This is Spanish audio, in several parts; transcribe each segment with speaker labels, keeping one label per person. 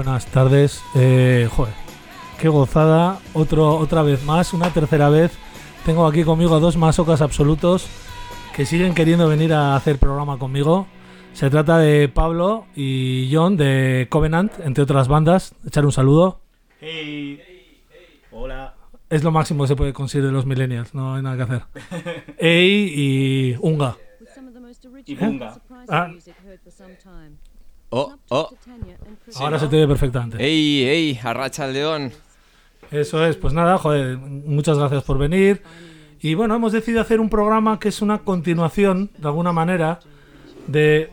Speaker 1: buenas tardes. Joder, qué gozada. Otra vez más, una tercera vez. Tengo aquí conmigo a dos masocas absolutos que siguen queriendo venir a hacer programa conmigo. Se trata de Pablo y John de Covenant, entre otras bandas. Echar un saludo.
Speaker 2: Hey. Hola.
Speaker 1: Es lo máximo que se puede conseguir de los millennials, no hay nada que hacer. Ey y Unga.
Speaker 2: Y Bunga.
Speaker 1: Ah.
Speaker 3: Oh.
Speaker 1: Ahora se te ve perfectamente.
Speaker 3: ¡Ey! Arracha el león.
Speaker 1: Eso es, pues nada, joder, muchas gracias por venir. Y bueno, hemos decidido hacer un programa que es una continuación, de alguna manera, de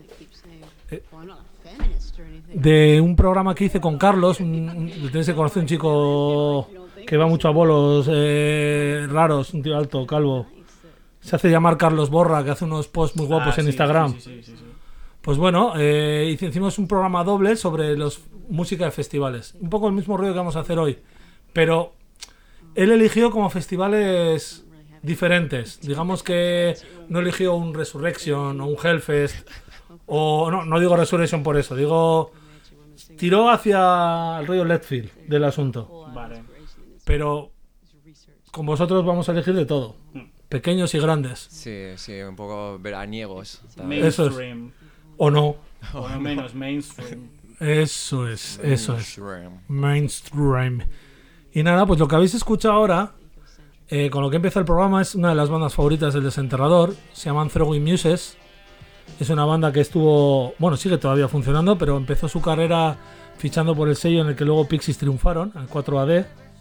Speaker 1: un programa que hice con Carlos. Tenéis que conocer un chico que va mucho a bolos raros, un tío alto, calvo. Se hace llamar Carlos Borra, que hace unos posts muy guapos en Instagram.
Speaker 2: Sí.
Speaker 1: Pues bueno, hicimos un programa doble sobre música de festivales. Un poco el mismo rollo que vamos a hacer hoy. Pero él eligió como festivales diferentes. Digamos que no eligió un Resurrection o un Hellfest. O no digo Resurrection por eso. Digo, tiró hacia el rollo Leadfield del asunto.
Speaker 2: Vale.
Speaker 1: Pero con vosotros vamos a elegir de todo. Pequeños y grandes.
Speaker 3: Sí, un poco veraniegos.
Speaker 2: Mainstream.
Speaker 1: ¿O no?
Speaker 2: O no menos mainstream.
Speaker 1: Eso es. Mainstream. Y nada, pues lo que habéis escuchado ahora, con lo que empieza el programa, es una de las bandas favoritas del Desenterrador. Se llaman Throwing Muses. Es una banda que sigue todavía funcionando, pero empezó su carrera fichando por el sello en el que luego Pixies triunfaron, el 4AD.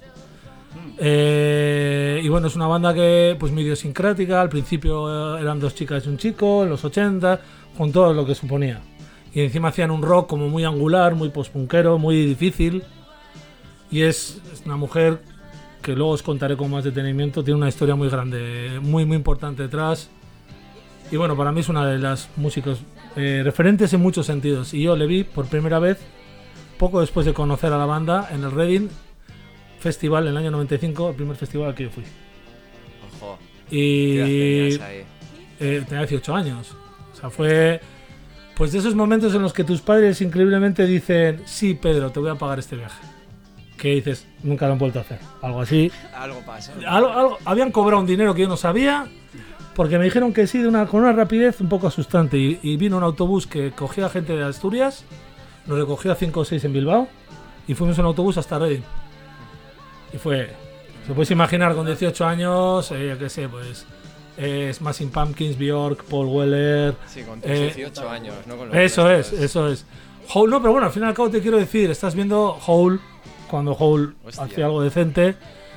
Speaker 1: Y bueno, es una banda que pues muy idiosincrática. Al principio eran dos chicas y un chico, en los 80, con todo lo que suponía. Y encima hacían un rock como muy angular, muy postpunkero, muy difícil. Y es una mujer que luego os contaré con más detenimiento. Tiene una historia muy grande, muy importante detrás. Y bueno, para mí es una de las músicos referentes en muchos sentidos. Y yo le vi por primera vez, poco después de conocer a la banda, en el Reading Festival en el año 95, el primer festival al que yo fui.
Speaker 3: Ojo.
Speaker 1: Y
Speaker 3: ¿Qué edad tenías ahí?
Speaker 1: tenía 18 años. O sea, fue pues de esos momentos en los que tus padres increíblemente dicen: sí, Pedro, te voy a pagar este viaje. Que dices, nunca lo han vuelto a hacer. Algo así.
Speaker 3: Algo pasó.
Speaker 1: Habían cobrado un dinero que yo no sabía, porque me dijeron que sí con una rapidez un poco asustante. Y vino un autobús que cogía gente de Asturias, nos recogía 5 o 6 en Bilbao, y fuimos en autobús hasta Reading. Y fue, se puedes imaginar, con 18 años, yo qué sé, pues Smashing Pumpkins, Björk, Paul Weller.
Speaker 3: Sí, con tus 18 años, ¿no? Con los
Speaker 1: Eso
Speaker 3: restos.
Speaker 1: es. Hole, no, pero bueno, al fin y al cabo te quiero decir, estás viendo Hole, cuando Hole hacía algo decente.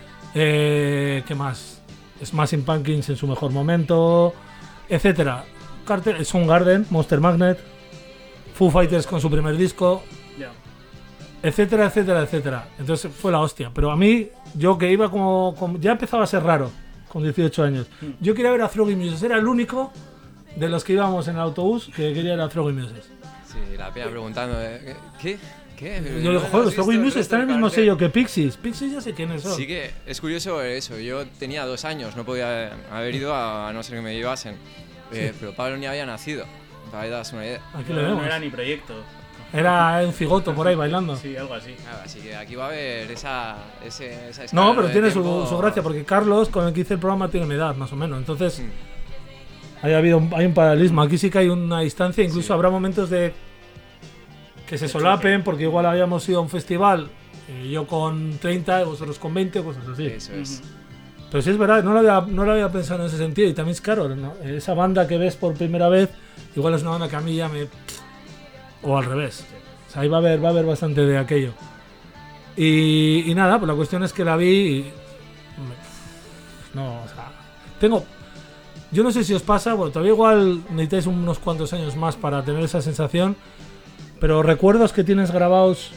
Speaker 1: ¿Qué más? Smashing Pumpkins en su mejor momento, etcétera. Soundgarden, Monster Magnet, Foo Fighters con su primer disco. Etcétera. Entonces fue la hostia. Pero a mí, yo que iba como ya empezaba a ser raro con 18 años. Yo quería ver a Throwing Muses. Era el único de los que íbamos en el autobús que quería ir a Throwing Muses.
Speaker 3: Sí, la pena preguntando, ¿qué?
Speaker 1: Yo digo, joder, los Throwing Muses están en el mismo sello que Pixies. Pixies ya sé quiénes son.
Speaker 3: Sí que es curioso eso. Yo tenía 2 años, no podía haber ido a no ser que me llevasen. Pero Pablo ni había nacido. Para que te das una idea.
Speaker 1: Aquí lo vemos.
Speaker 2: No era ni proyecto.
Speaker 1: Era un cigoto por ahí bailando.
Speaker 2: Sí, algo así.
Speaker 3: Claro, así que aquí va a haber esa escala.
Speaker 1: No, pero
Speaker 3: de
Speaker 1: tiene
Speaker 3: tiempo.
Speaker 1: su gracia, porque Carlos, con el que hice el programa, tiene mi edad, más o menos. Entonces, hay un paralelismo. Aquí sí que hay una distancia. Incluso habrá momentos de que se solapen, porque igual habíamos ido a un festival, yo con 30, vosotros con 20, cosas así.
Speaker 3: Eso es.
Speaker 1: Pero sí es verdad, no lo había pensado en ese sentido. Y también es caro, ¿no? Esa banda que ves por primera vez, igual es una banda que a mí ya me... O al revés. O sea, ahí va a haber bastante de aquello. Y nada, pues la cuestión es que la vi y... No, o sea... Yo no sé si os pasa, bueno, todavía igual necesitáis unos cuantos años más para tener esa sensación, pero recuerdos que tienes grabados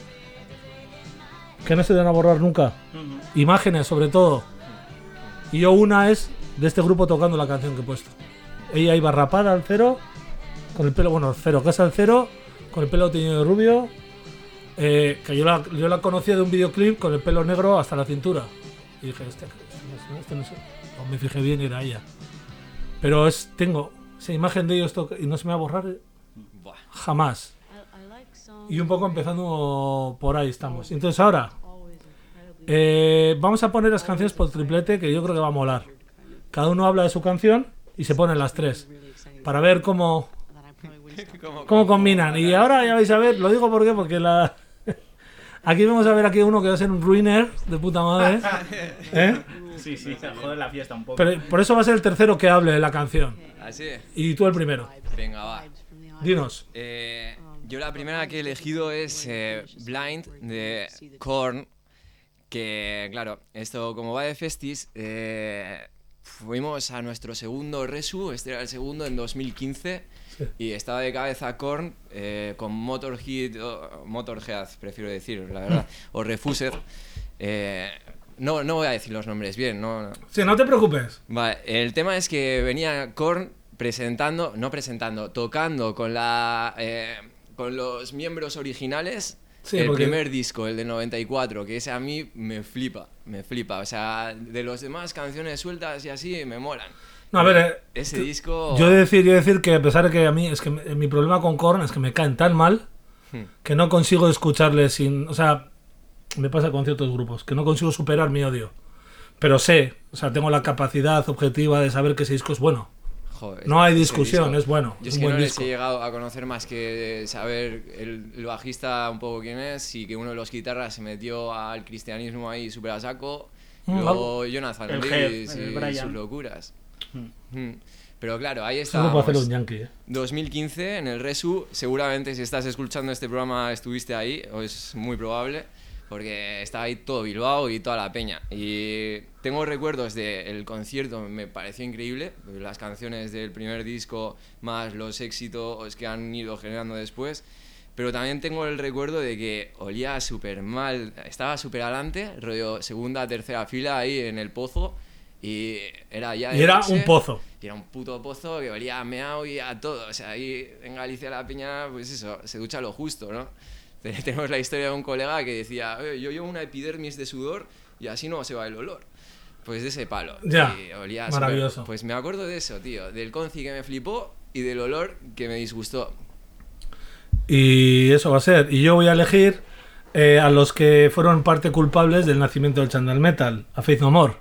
Speaker 1: que no se van a borrar nunca. Imágenes, sobre todo. Y yo una es de este grupo tocando la canción que he puesto. Ella iba rapada al cero, con el pelo, casi al cero, con el pelo teñido de rubio, que yo la conocía de un videoclip con el pelo negro hasta la cintura. Y dije, este no sé. No me fijé bien y era ella. Pero tengo esa imagen de ellos y no se me va a borrar jamás. Y un poco empezando por ahí estamos. Entonces ahora vamos a poner las canciones por triplete, que yo creo que va a molar. Cada uno habla de su canción y se ponen las tres para ver cómo combinan. Y ahora ya vais a ver, lo digo porque aquí vamos a ver aquí uno que va a ser un ruiner de puta madre.
Speaker 2: Sí, joder la fiesta un poco.
Speaker 1: Pero por eso va a ser el tercero que hable de la canción.
Speaker 3: ¿Así?
Speaker 1: Y tú el primero.
Speaker 3: Venga, va.
Speaker 1: Dinos.
Speaker 3: Yo la primera que he elegido es Blind de Korn. Que, claro, esto como va de festis, fuimos a nuestro segundo resu, este era el segundo en 2015, sí. Y estaba de cabeza Korn con Motorhead, prefiero decir, la verdad, o Refused. No voy a decir los nombres bien, no.
Speaker 1: Sí, no te preocupes.
Speaker 3: Vale, el tema es que venía Korn tocando con los miembros originales. Sí, el primer disco, el del 94, que ese a mí me flipa. O sea, de los demás canciones sueltas y así me molan.
Speaker 1: No, a ver,
Speaker 3: ese disco...
Speaker 1: Yo he de decir que a pesar de que a mí, es que mi problema con Korn es que me caen tan mal que no consigo escucharles sin... O sea, me pasa con ciertos grupos, que no consigo superar mi odio. Pero sé, o sea, tengo la capacidad objetiva de saber que ese disco es bueno. Joder, no hay discusión, es bueno.
Speaker 3: Yo es que no les he llegado a conocer más que saber el bajista un poco quién es y que uno de los guitarras se metió al cristianismo ahí súper a saco. Luego Jonathan Davis y sus locuras. Pero claro, ahí está.
Speaker 1: Solo puedo hacer un yankee,
Speaker 3: 2015 en el Resu, seguramente si estás escuchando este programa estuviste ahí, o es muy probable. Porque estaba ahí todo Bilbao y toda la peña. Y tengo recuerdos del concierto, me pareció increíble. Las canciones del primer disco, más los éxitos que han ido generando después. Pero también tengo el recuerdo de que olía súper mal. Estaba súper adelante, rollo segunda, tercera fila ahí en el pozo. Y era ya...
Speaker 1: Y era un pozo.
Speaker 3: Y era un puto pozo que olía a meao y a todo. O sea, ahí en Galicia la peña, pues eso, se ducha lo justo, ¿no? Tenemos la historia de un colega que decía, yo llevo una epidermis de sudor y así no se va el olor. Pues de ese palo.
Speaker 1: Ya,
Speaker 3: y olía
Speaker 1: maravilloso.
Speaker 3: Super, pues me acuerdo de eso, tío. Del conci que me flipó y del olor que me disgustó.
Speaker 1: Y eso va a ser. Y yo voy a elegir a los que fueron parte culpables del nacimiento del Chandal Metal, a Faith No More.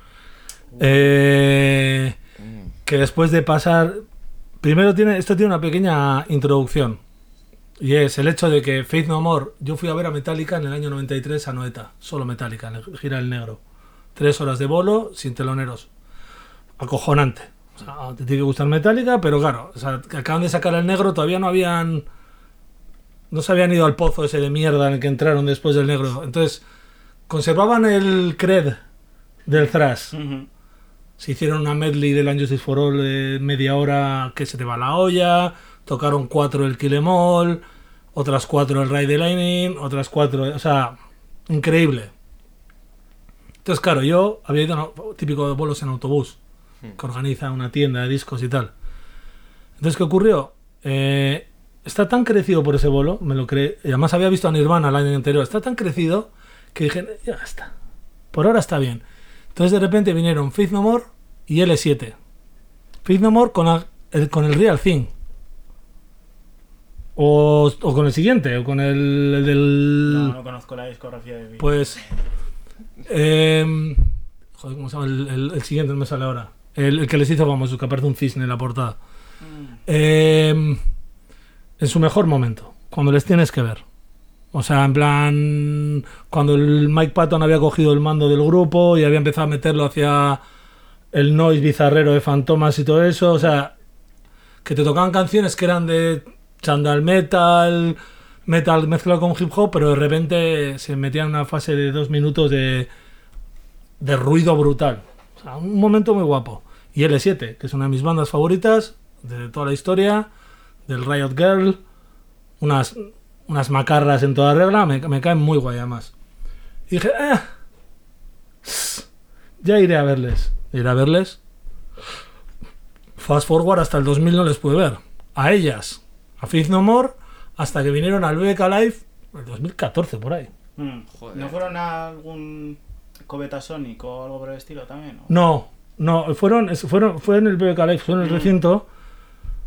Speaker 1: Que después de pasar... Primero esto tiene una pequeña introducción. Y es el hecho de que Faith No More, yo fui a ver a Metallica en el año 93 a Noeta, solo Metallica, en el Gira del Negro. 3 horas de bolo, sin teloneros. Acojonante. O sea, te tiene que gustar Metallica, pero claro, o sea, que acaban de sacar el negro, todavía no se habían ido al pozo ese de mierda en el que entraron después del negro. Entonces, conservaban el cred del thrash. Se hicieron una medley del Unjustice for All de media hora que se te va la olla. Tocaron 4 el Kill Em All, otras 4 el Ride the Lightning, otras 4... O sea, increíble. Entonces, claro, yo había ido típico de bolos en autobús, que organiza una tienda de discos y tal. Entonces, ¿qué ocurrió? Está tan crecido por ese bolo, me lo creé, y además había visto a Nirvana el año anterior, está tan crecido que dije, ya está, por ahora está bien. Entonces, de repente vinieron Faith No More y L7. Faith No More con el Real Thing. O con el siguiente, o con el del...
Speaker 2: No conozco la discografía de...
Speaker 1: Pues... joder, ¿cómo se llama? El siguiente no me sale ahora. El que les hizo famoso, que aparece un cisne en la portada. En su mejor momento, cuando les tienes que ver. O sea, en plan... Cuando el Mike Patton había cogido el mando del grupo y había empezado a meterlo hacia el noise bizarrero de Fantomas y todo eso. O sea, que te tocaban canciones que eran de... Chandal metal mezclado con hip hop, pero de repente se metía en una fase de 2 minutos de ruido brutal. O sea, un momento muy guapo. Y L7, que es una de mis bandas favoritas de toda la historia, del Riot Girl, unas macarras en toda regla, me caen muy guay además. Y dije, ya iré a verles. Fast forward hasta el 2000 no les pude ver. A ellas. A Faith No More, hasta que vinieron al BBK Live en el 2014, por ahí.
Speaker 2: Joder. ¿No fueron a algún Cobetasonic o algo por el estilo también? ¿O?
Speaker 1: No, fue en el BBK Live, fue en el recinto,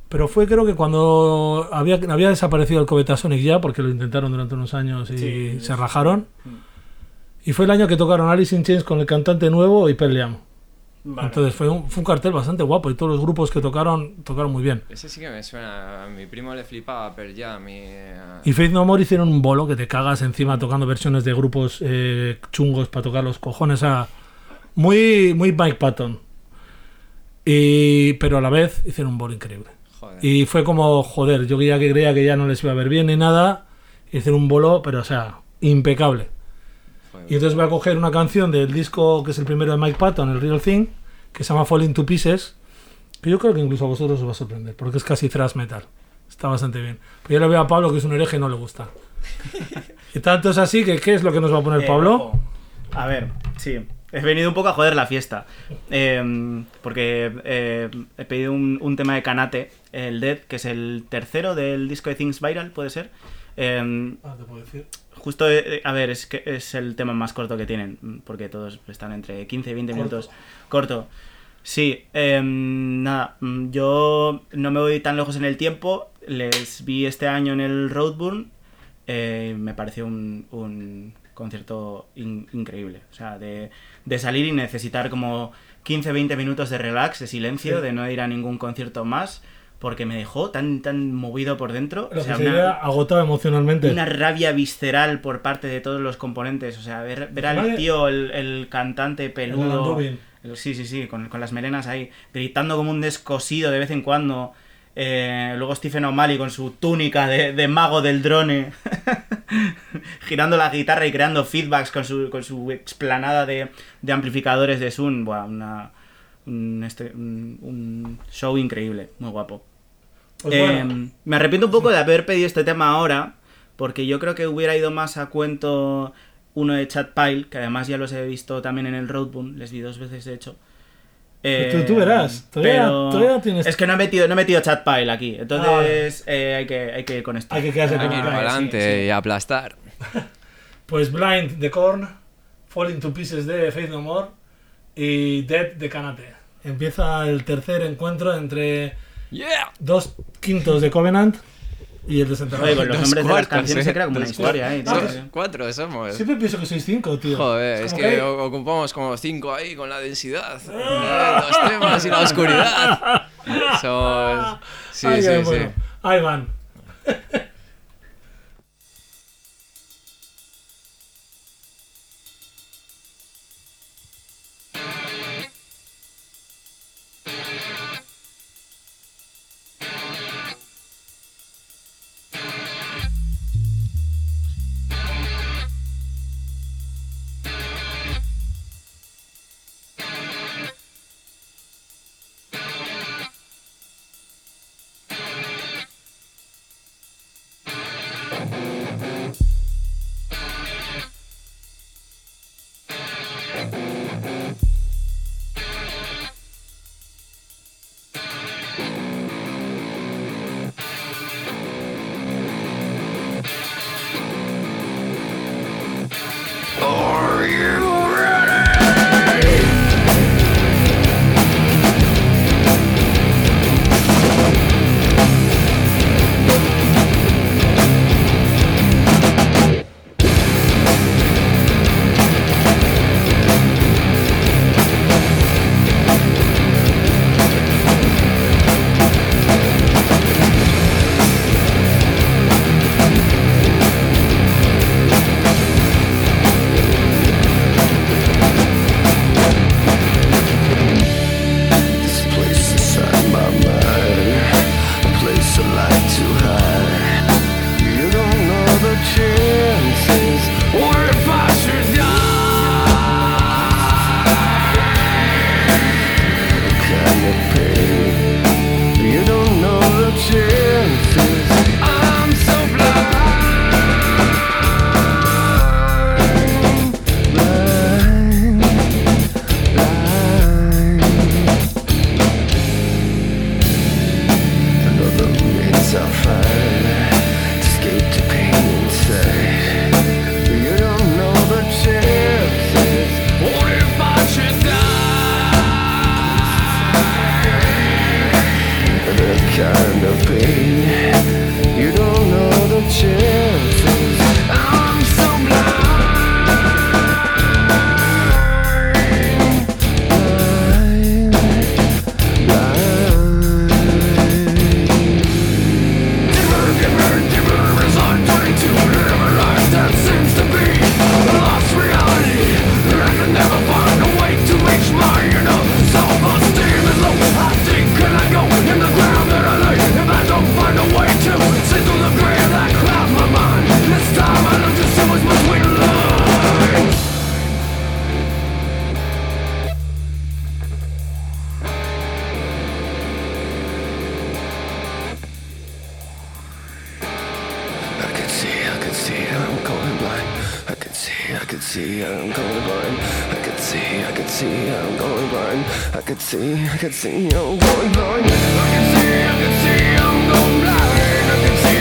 Speaker 1: Pero fue creo que cuando había desaparecido el Covetasonic ya, porque lo intentaron durante unos años y
Speaker 2: Sí,
Speaker 1: se rajaron. Y fue el año que tocaron Alice in Chains con el cantante nuevo y Pearl Jam.
Speaker 2: Vale.
Speaker 1: Entonces fue un cartel bastante guapo y todos los grupos que tocaron muy bien.
Speaker 3: Ese sí que me suena. A mi primo le flipaba Pearl Jam
Speaker 1: Y Faith No More hicieron un bolo que te cagas encima tocando versiones de grupos chungos para tocar los cojones. Muy Mike Patton. Pero a la vez hicieron un bolo increíble.
Speaker 3: Joder.
Speaker 1: Y fue como, joder, yo ya que creía que ya no les iba a ver bien ni nada. Hicieron un bolo, pero o sea, impecable. Y entonces voy a coger una canción del disco que es el primero de Mike Patton, el Real Thing, que se llama Falling to Pieces, que yo creo que incluso a vosotros os va a sorprender, porque es casi thrash metal. Está bastante bien. Pero yo le veo a Pablo que es un hereje y no le gusta. Y tanto es así que ¿qué es lo que nos va a poner Pablo?
Speaker 2: Ojo. A ver, sí. He venido un poco a joder la fiesta. Porque he pedido un tema de Kanate, el Dead, que es el tercero del disco de Things Viral, ¿puede ser?
Speaker 1: Te puedo decir.
Speaker 2: Justo, a ver, es que es el tema más corto que tienen, porque todos están entre 15 y 20 minutos. Corto. Sí, nada, yo no me voy tan lejos en el tiempo. Les vi este año en el Roadburn. Me pareció un concierto increíble. O sea, de salir y necesitar como 15-20 minutos de relax, de silencio,
Speaker 1: Sí.
Speaker 2: de no ir a ningún concierto más, porque me dejó tan movido por dentro.
Speaker 1: Lo
Speaker 2: O sea,
Speaker 1: que sería agotado emocionalmente.
Speaker 2: una rabia visceral por parte de todos los componentes. O sea, ver al
Speaker 1: Vale.
Speaker 2: tío, el cantante peludo.
Speaker 1: Dubin.
Speaker 2: Sí, con las melenas ahí, gritando como un descosido de vez en cuando. Luego Stephen O'Malley con su túnica de mago del drone, girando la guitarra y creando feedbacks con su explanada de amplificadores de Zoom. Buah, un show increíble, muy guapo.
Speaker 1: Pues bueno.
Speaker 2: Me arrepiento un poco de haber pedido este tema ahora, porque yo creo que hubiera ido más a cuento uno de Chad Pyle, que además ya los he visto también en el Roadburn, les vi 2 veces de hecho.
Speaker 1: Tú verás, todavía tienes...
Speaker 2: Es que no he metido Chad Pyle aquí, entonces hay que ir con esto.
Speaker 1: Hay que quedarse
Speaker 3: Hay
Speaker 1: con
Speaker 3: que ir
Speaker 1: Blind.
Speaker 3: para adelante
Speaker 2: sí.
Speaker 3: y aplastar.
Speaker 1: Pues Blind de Korn, Falling to Pieces de Faith No More y Dead de Kanate. Empieza el tercer encuentro entre
Speaker 3: ¡Yeah!
Speaker 1: 2/5 de Covenant y el desenterrado.
Speaker 2: Oye, con los nombres de las
Speaker 3: cuartos,
Speaker 2: canciones se crea como una
Speaker 3: dos
Speaker 2: historia,
Speaker 3: cuartos.
Speaker 2: ¿eh?
Speaker 3: 4 somos.
Speaker 1: Siempre pienso que sois 5, tío.
Speaker 3: Joder, es
Speaker 1: como
Speaker 3: que
Speaker 1: hay-
Speaker 3: ocupamos como 5 ahí con la densidad. Los temas y la oscuridad. Somos... Sí,
Speaker 1: Ay,
Speaker 3: sí,
Speaker 1: ay,
Speaker 3: sí.
Speaker 1: bueno. Ahí van.
Speaker 4: see I'm going blind. I could see I'm going blind. I could see I'm going blind. I could see I'm going blind. I could see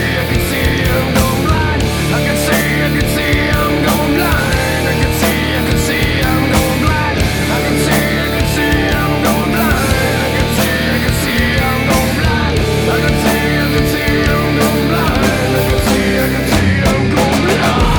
Speaker 4: I'm going blind. I could see I'm going blind. I could see I'm going blind. I could see I'm going blind. I could see I'm going blind. I could see I'm going blind. I could see I'm going blind. I could see I'm going blind.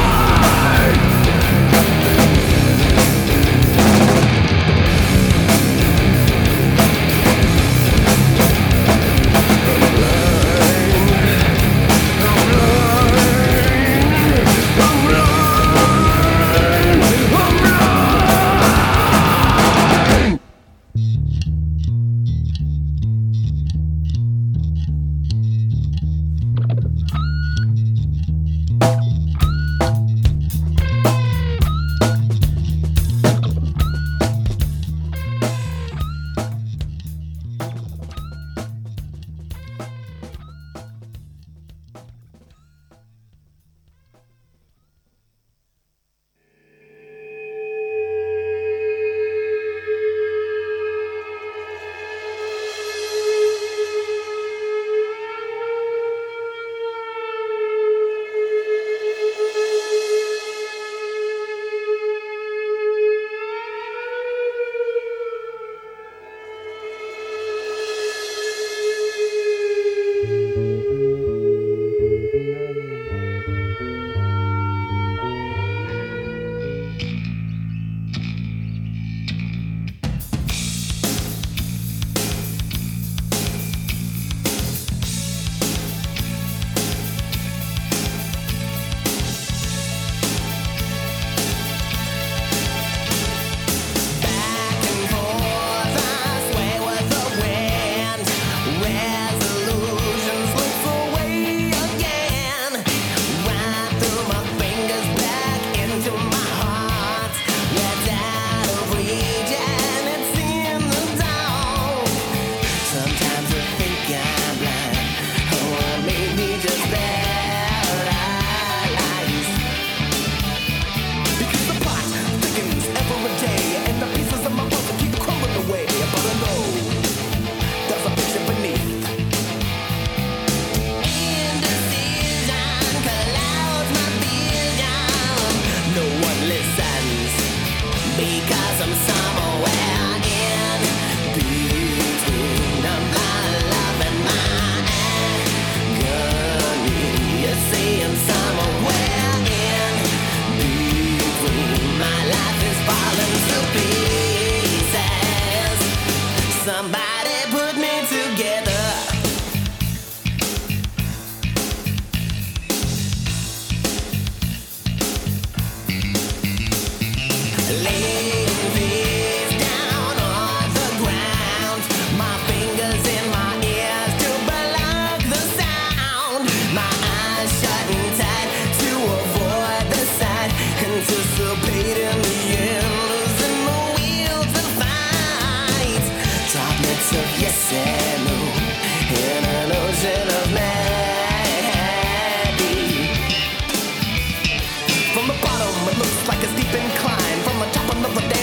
Speaker 5: From the bottom, it looks like a steep incline. From the top, another day.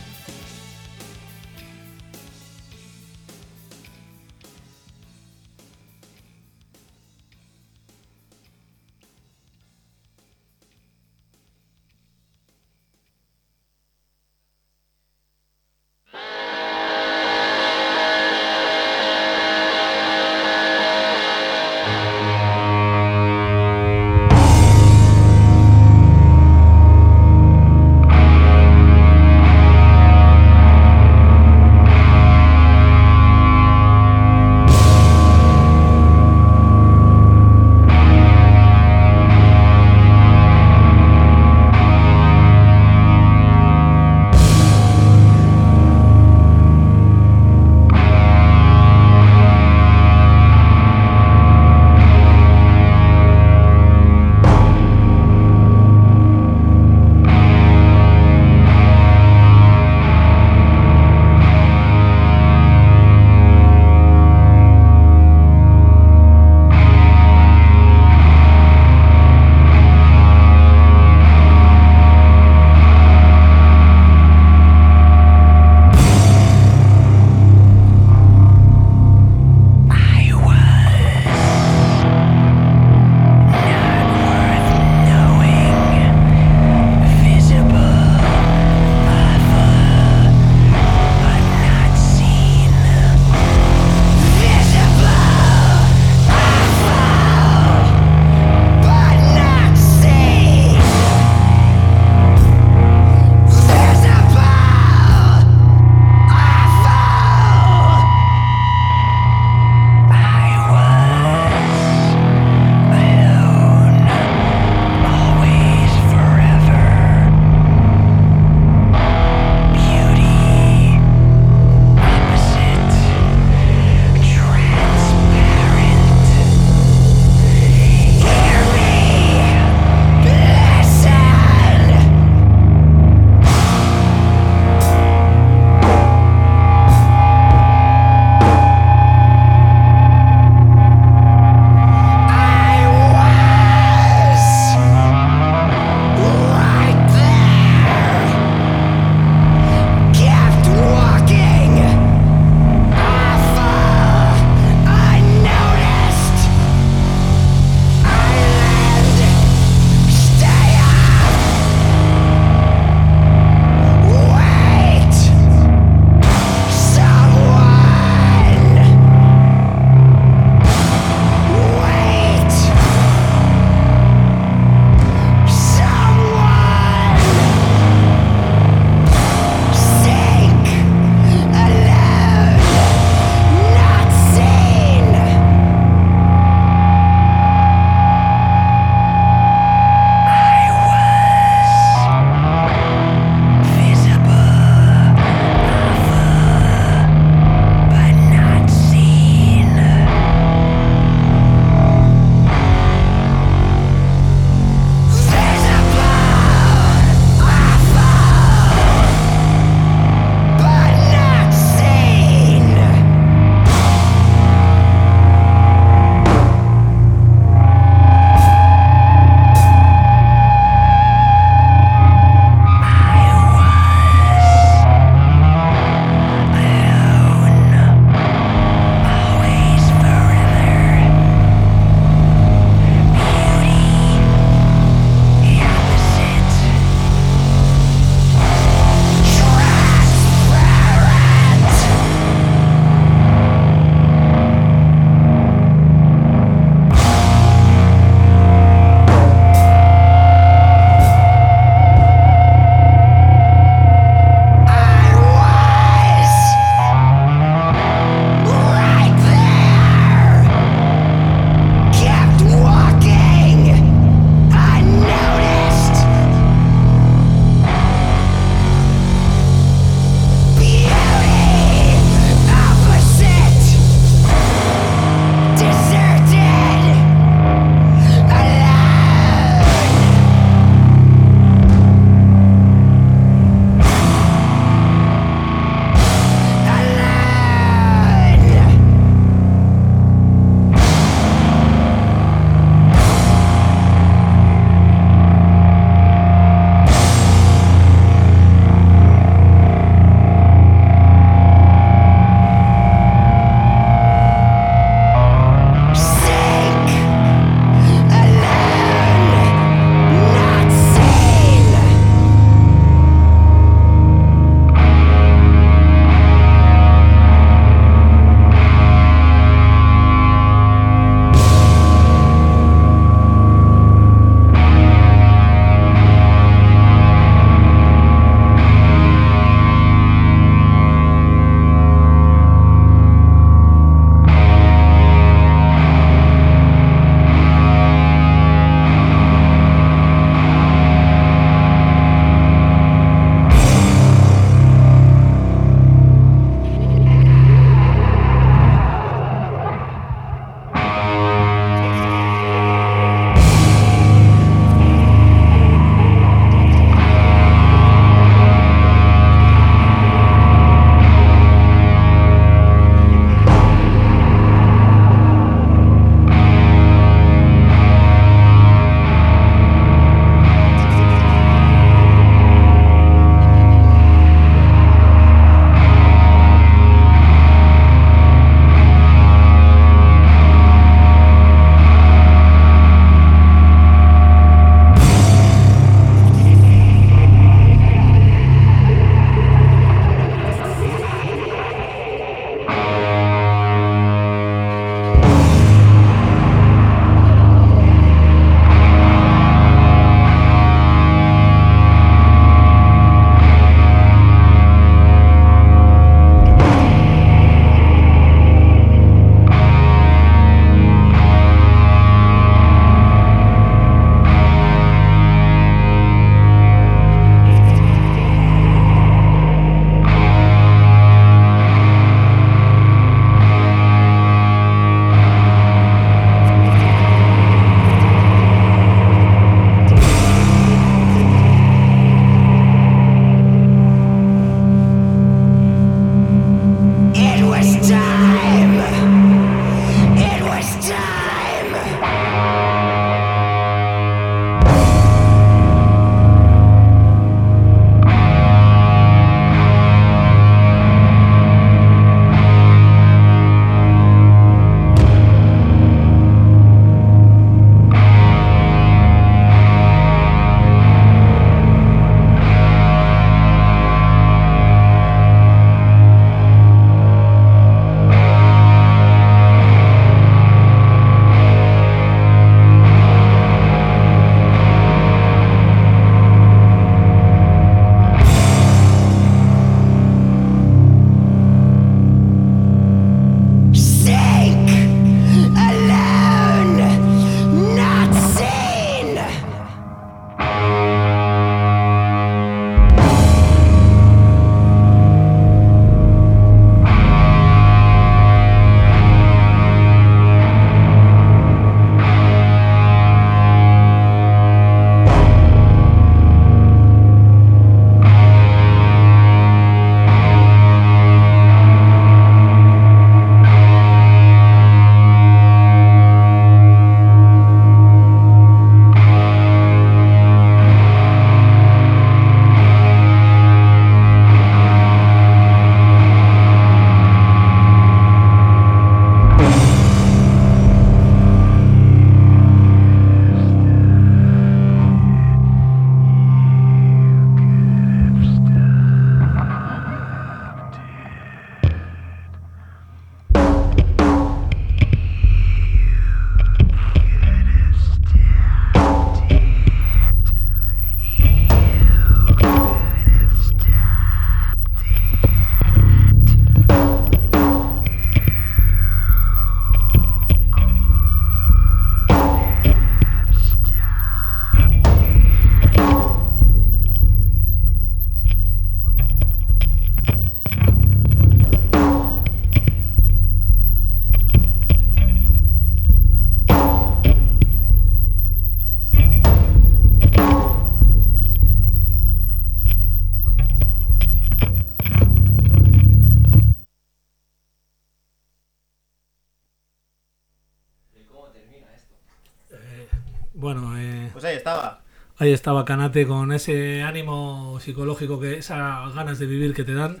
Speaker 1: Bueno,
Speaker 2: Pues ahí estaba.
Speaker 1: ahí estaba Kanate con ese ánimo psicológico, esas ganas de vivir que te dan.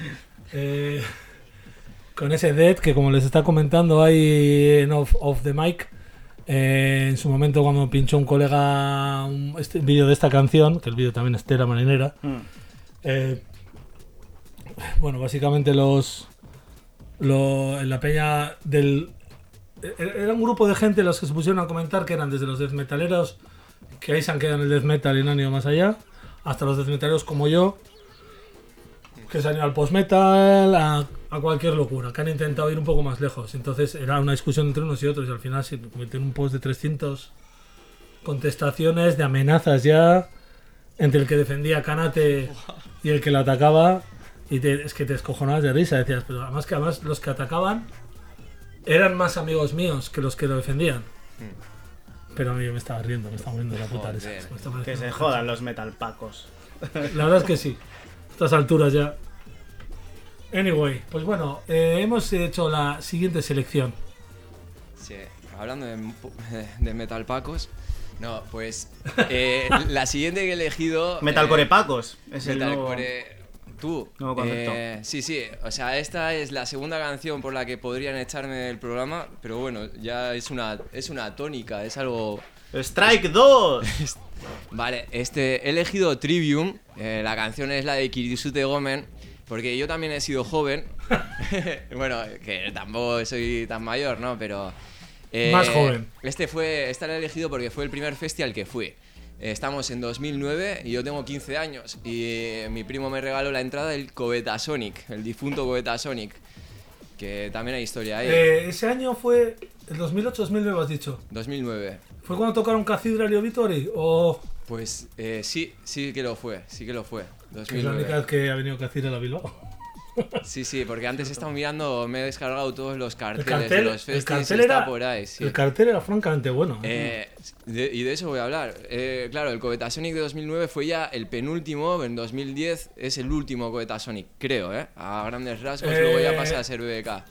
Speaker 1: Con ese Dead que, como les está comentando ahí en off the mic, en su momento cuando pinchó un colega este vídeo de esta canción, que el vídeo también es Tela Marinera, bueno, básicamente en la peña del... Era un grupo de gente los que se pusieron a comentar, que eran desde los death metaleros, que ahí se han quedado en el death metal y no han ido más allá, hasta los death metaleros como yo, que se han ido al post metal, a cualquier locura, que han intentado ir un poco más lejos. Entonces era una discusión entre unos y otros, y al final se convirtió en un post de 300 contestaciones, de amenazas ya, entre el que defendía a Kanate y el que lo atacaba, y es que te descojonabas de risa, decías, pero además los que atacaban eran más amigos míos que los que lo defendían. Pero a mí me estaba riendo, me estaba muriendo de la puta risa.
Speaker 2: Que se jodan los metalpacos.
Speaker 1: La verdad es que sí. A estas alturas ya. Anyway, pues bueno, hemos hecho la siguiente selección.
Speaker 3: Sí, hablando de metalpacos. No, pues la siguiente que he elegido...
Speaker 2: Metalcorepacos. Es el nuevo...
Speaker 3: Metalcore... Tú.
Speaker 2: Nuevo concepto.
Speaker 3: Sí, o sea, esta es la segunda canción por la que podrían echarme del programa, pero bueno, ya es una tónica, es algo...
Speaker 2: ¡Strike 2!
Speaker 3: Vale, he elegido Trivium, la canción es la de Kirisute Gomen, porque yo también he sido joven, bueno, que tampoco soy tan mayor, ¿no? Pero...
Speaker 1: más joven.
Speaker 3: Esta la he elegido porque fue el primer festival que fui. Estamos en 2009 y yo tengo 15 años y mi primo me regaló la entrada del Covetasonic, el difunto Covetasonic, que también hay historia ahí.
Speaker 1: Ese año fue el 2008-2009, has dicho.
Speaker 3: 2009.
Speaker 1: ¿Fue cuando tocaron Cathedral y Obituary? ¿O...?
Speaker 3: Pues sí que lo fue, 2009.
Speaker 1: Que es la única vez que ha venido Cathedral a Bilbao.
Speaker 3: Sí, porque antes he estado mirando, me he descargado todos los carteles de los festivales,
Speaker 1: era
Speaker 3: por ahí. Sí.
Speaker 1: El cartel era francamente bueno.
Speaker 3: Y de eso voy a hablar. Claro, el Covetasonic de 2009 fue ya el penúltimo, en 2010 es el último Covetasonic, creo, a grandes rasgos, luego ya pasa a ser BBK.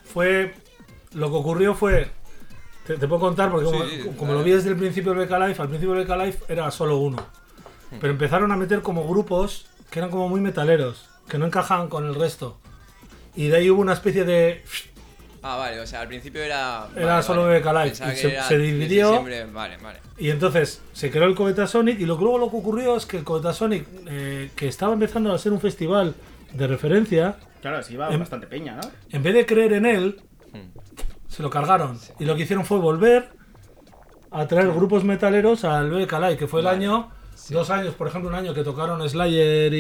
Speaker 1: Lo que ocurrió fue... Te puedo contar, porque como lo vi desde el principio del BBK Live, al principio del BBK Live era solo uno. Pero empezaron a meter como grupos que eran como muy metaleros, que no encajaban con el resto. Y de ahí hubo una especie de...
Speaker 3: Ah, vale, o sea, al principio era
Speaker 1: solo BBK Live. Y se dividió.
Speaker 3: Vale.
Speaker 1: Y entonces se creó el Covetasonic. Y luego lo que ocurrió es que el Covetasonic, que estaba empezando a ser un festival de referencia...
Speaker 2: Claro, sí iba bastante peña, ¿no?
Speaker 1: En vez de creer en él, se lo cargaron. Y lo que hicieron fue volver a traer grupos metaleros al BBK Live, que fue el año... 2 años, por ejemplo, un año que tocaron Slayer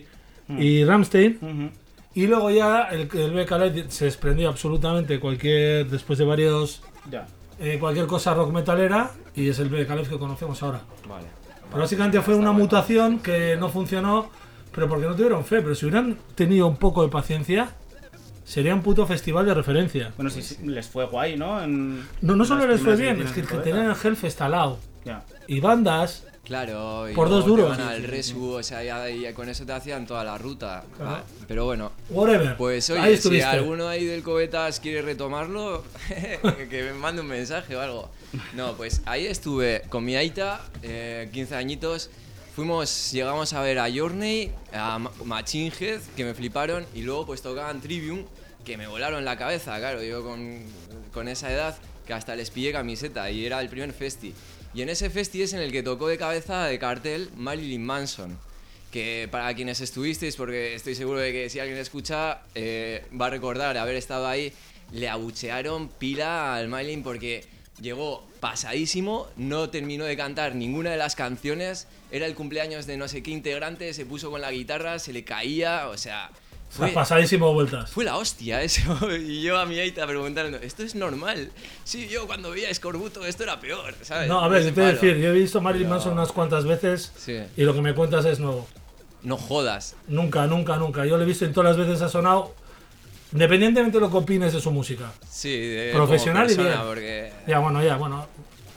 Speaker 1: y Rammstein. Y luego ya el BBK Live se desprendió absolutamente después de varios... cualquier cosa rock metalera, y es el BBK Live que conocemos ahora.
Speaker 3: Vale.
Speaker 1: Pero básicamente fue una mutación que no funcionó, pero porque no tuvieron fe. Pero si hubieran tenido un poco de paciencia, sería un puto festival de referencia.
Speaker 2: Bueno, sí, les fue guay, ¿no?
Speaker 1: No solo les fue bien, es que tenían el Hellfest al lado. Y bandas...
Speaker 3: Claro, y
Speaker 1: por 2 duros.
Speaker 3: Van al Resu, o sea, ya con eso te hacían toda la ruta.
Speaker 1: Claro.
Speaker 3: Pero bueno,
Speaker 1: whatever.
Speaker 3: Pues oye, si alguno ahí del Covetas quiere retomarlo, que me mande un mensaje o algo. No, pues ahí estuve con mi aita, 15 añitos. Llegamos a ver a Journey, a Machine Head, que me fliparon, y luego pues tocaban Trivium, que me volaron la cabeza, claro, yo con esa edad, que hasta les pillé camiseta, y era el primer festi. Y en ese festi es en el que tocó de cabeza de cartel Marilyn Manson, que para quienes estuvisteis, porque estoy seguro de que si alguien escucha va a recordar haber estado ahí, le abuchearon pila al Marilyn porque llegó pasadísimo, no terminó de cantar ninguna de las canciones, era el cumpleaños de no sé qué integrante, se puso con la guitarra, se le caía, o sea...
Speaker 1: pasadísimo vueltas.
Speaker 3: Fue la hostia eso. Y yo a mi aita preguntando, ¿esto es normal? Sí, yo cuando veía Escorbuto esto era peor, ¿sabes?
Speaker 1: No, a ver, te voy a decir, yo he visto Marilyn Manson unas cuantas veces, y lo que me cuentas es nuevo.
Speaker 3: No jodas.
Speaker 1: Nunca. Yo lo he visto y todas las veces ha sonado, independientemente de lo que opines de su música.
Speaker 3: Sí,
Speaker 1: profesional
Speaker 3: persona,
Speaker 1: y bien.
Speaker 3: Porque...
Speaker 1: Ya, bueno.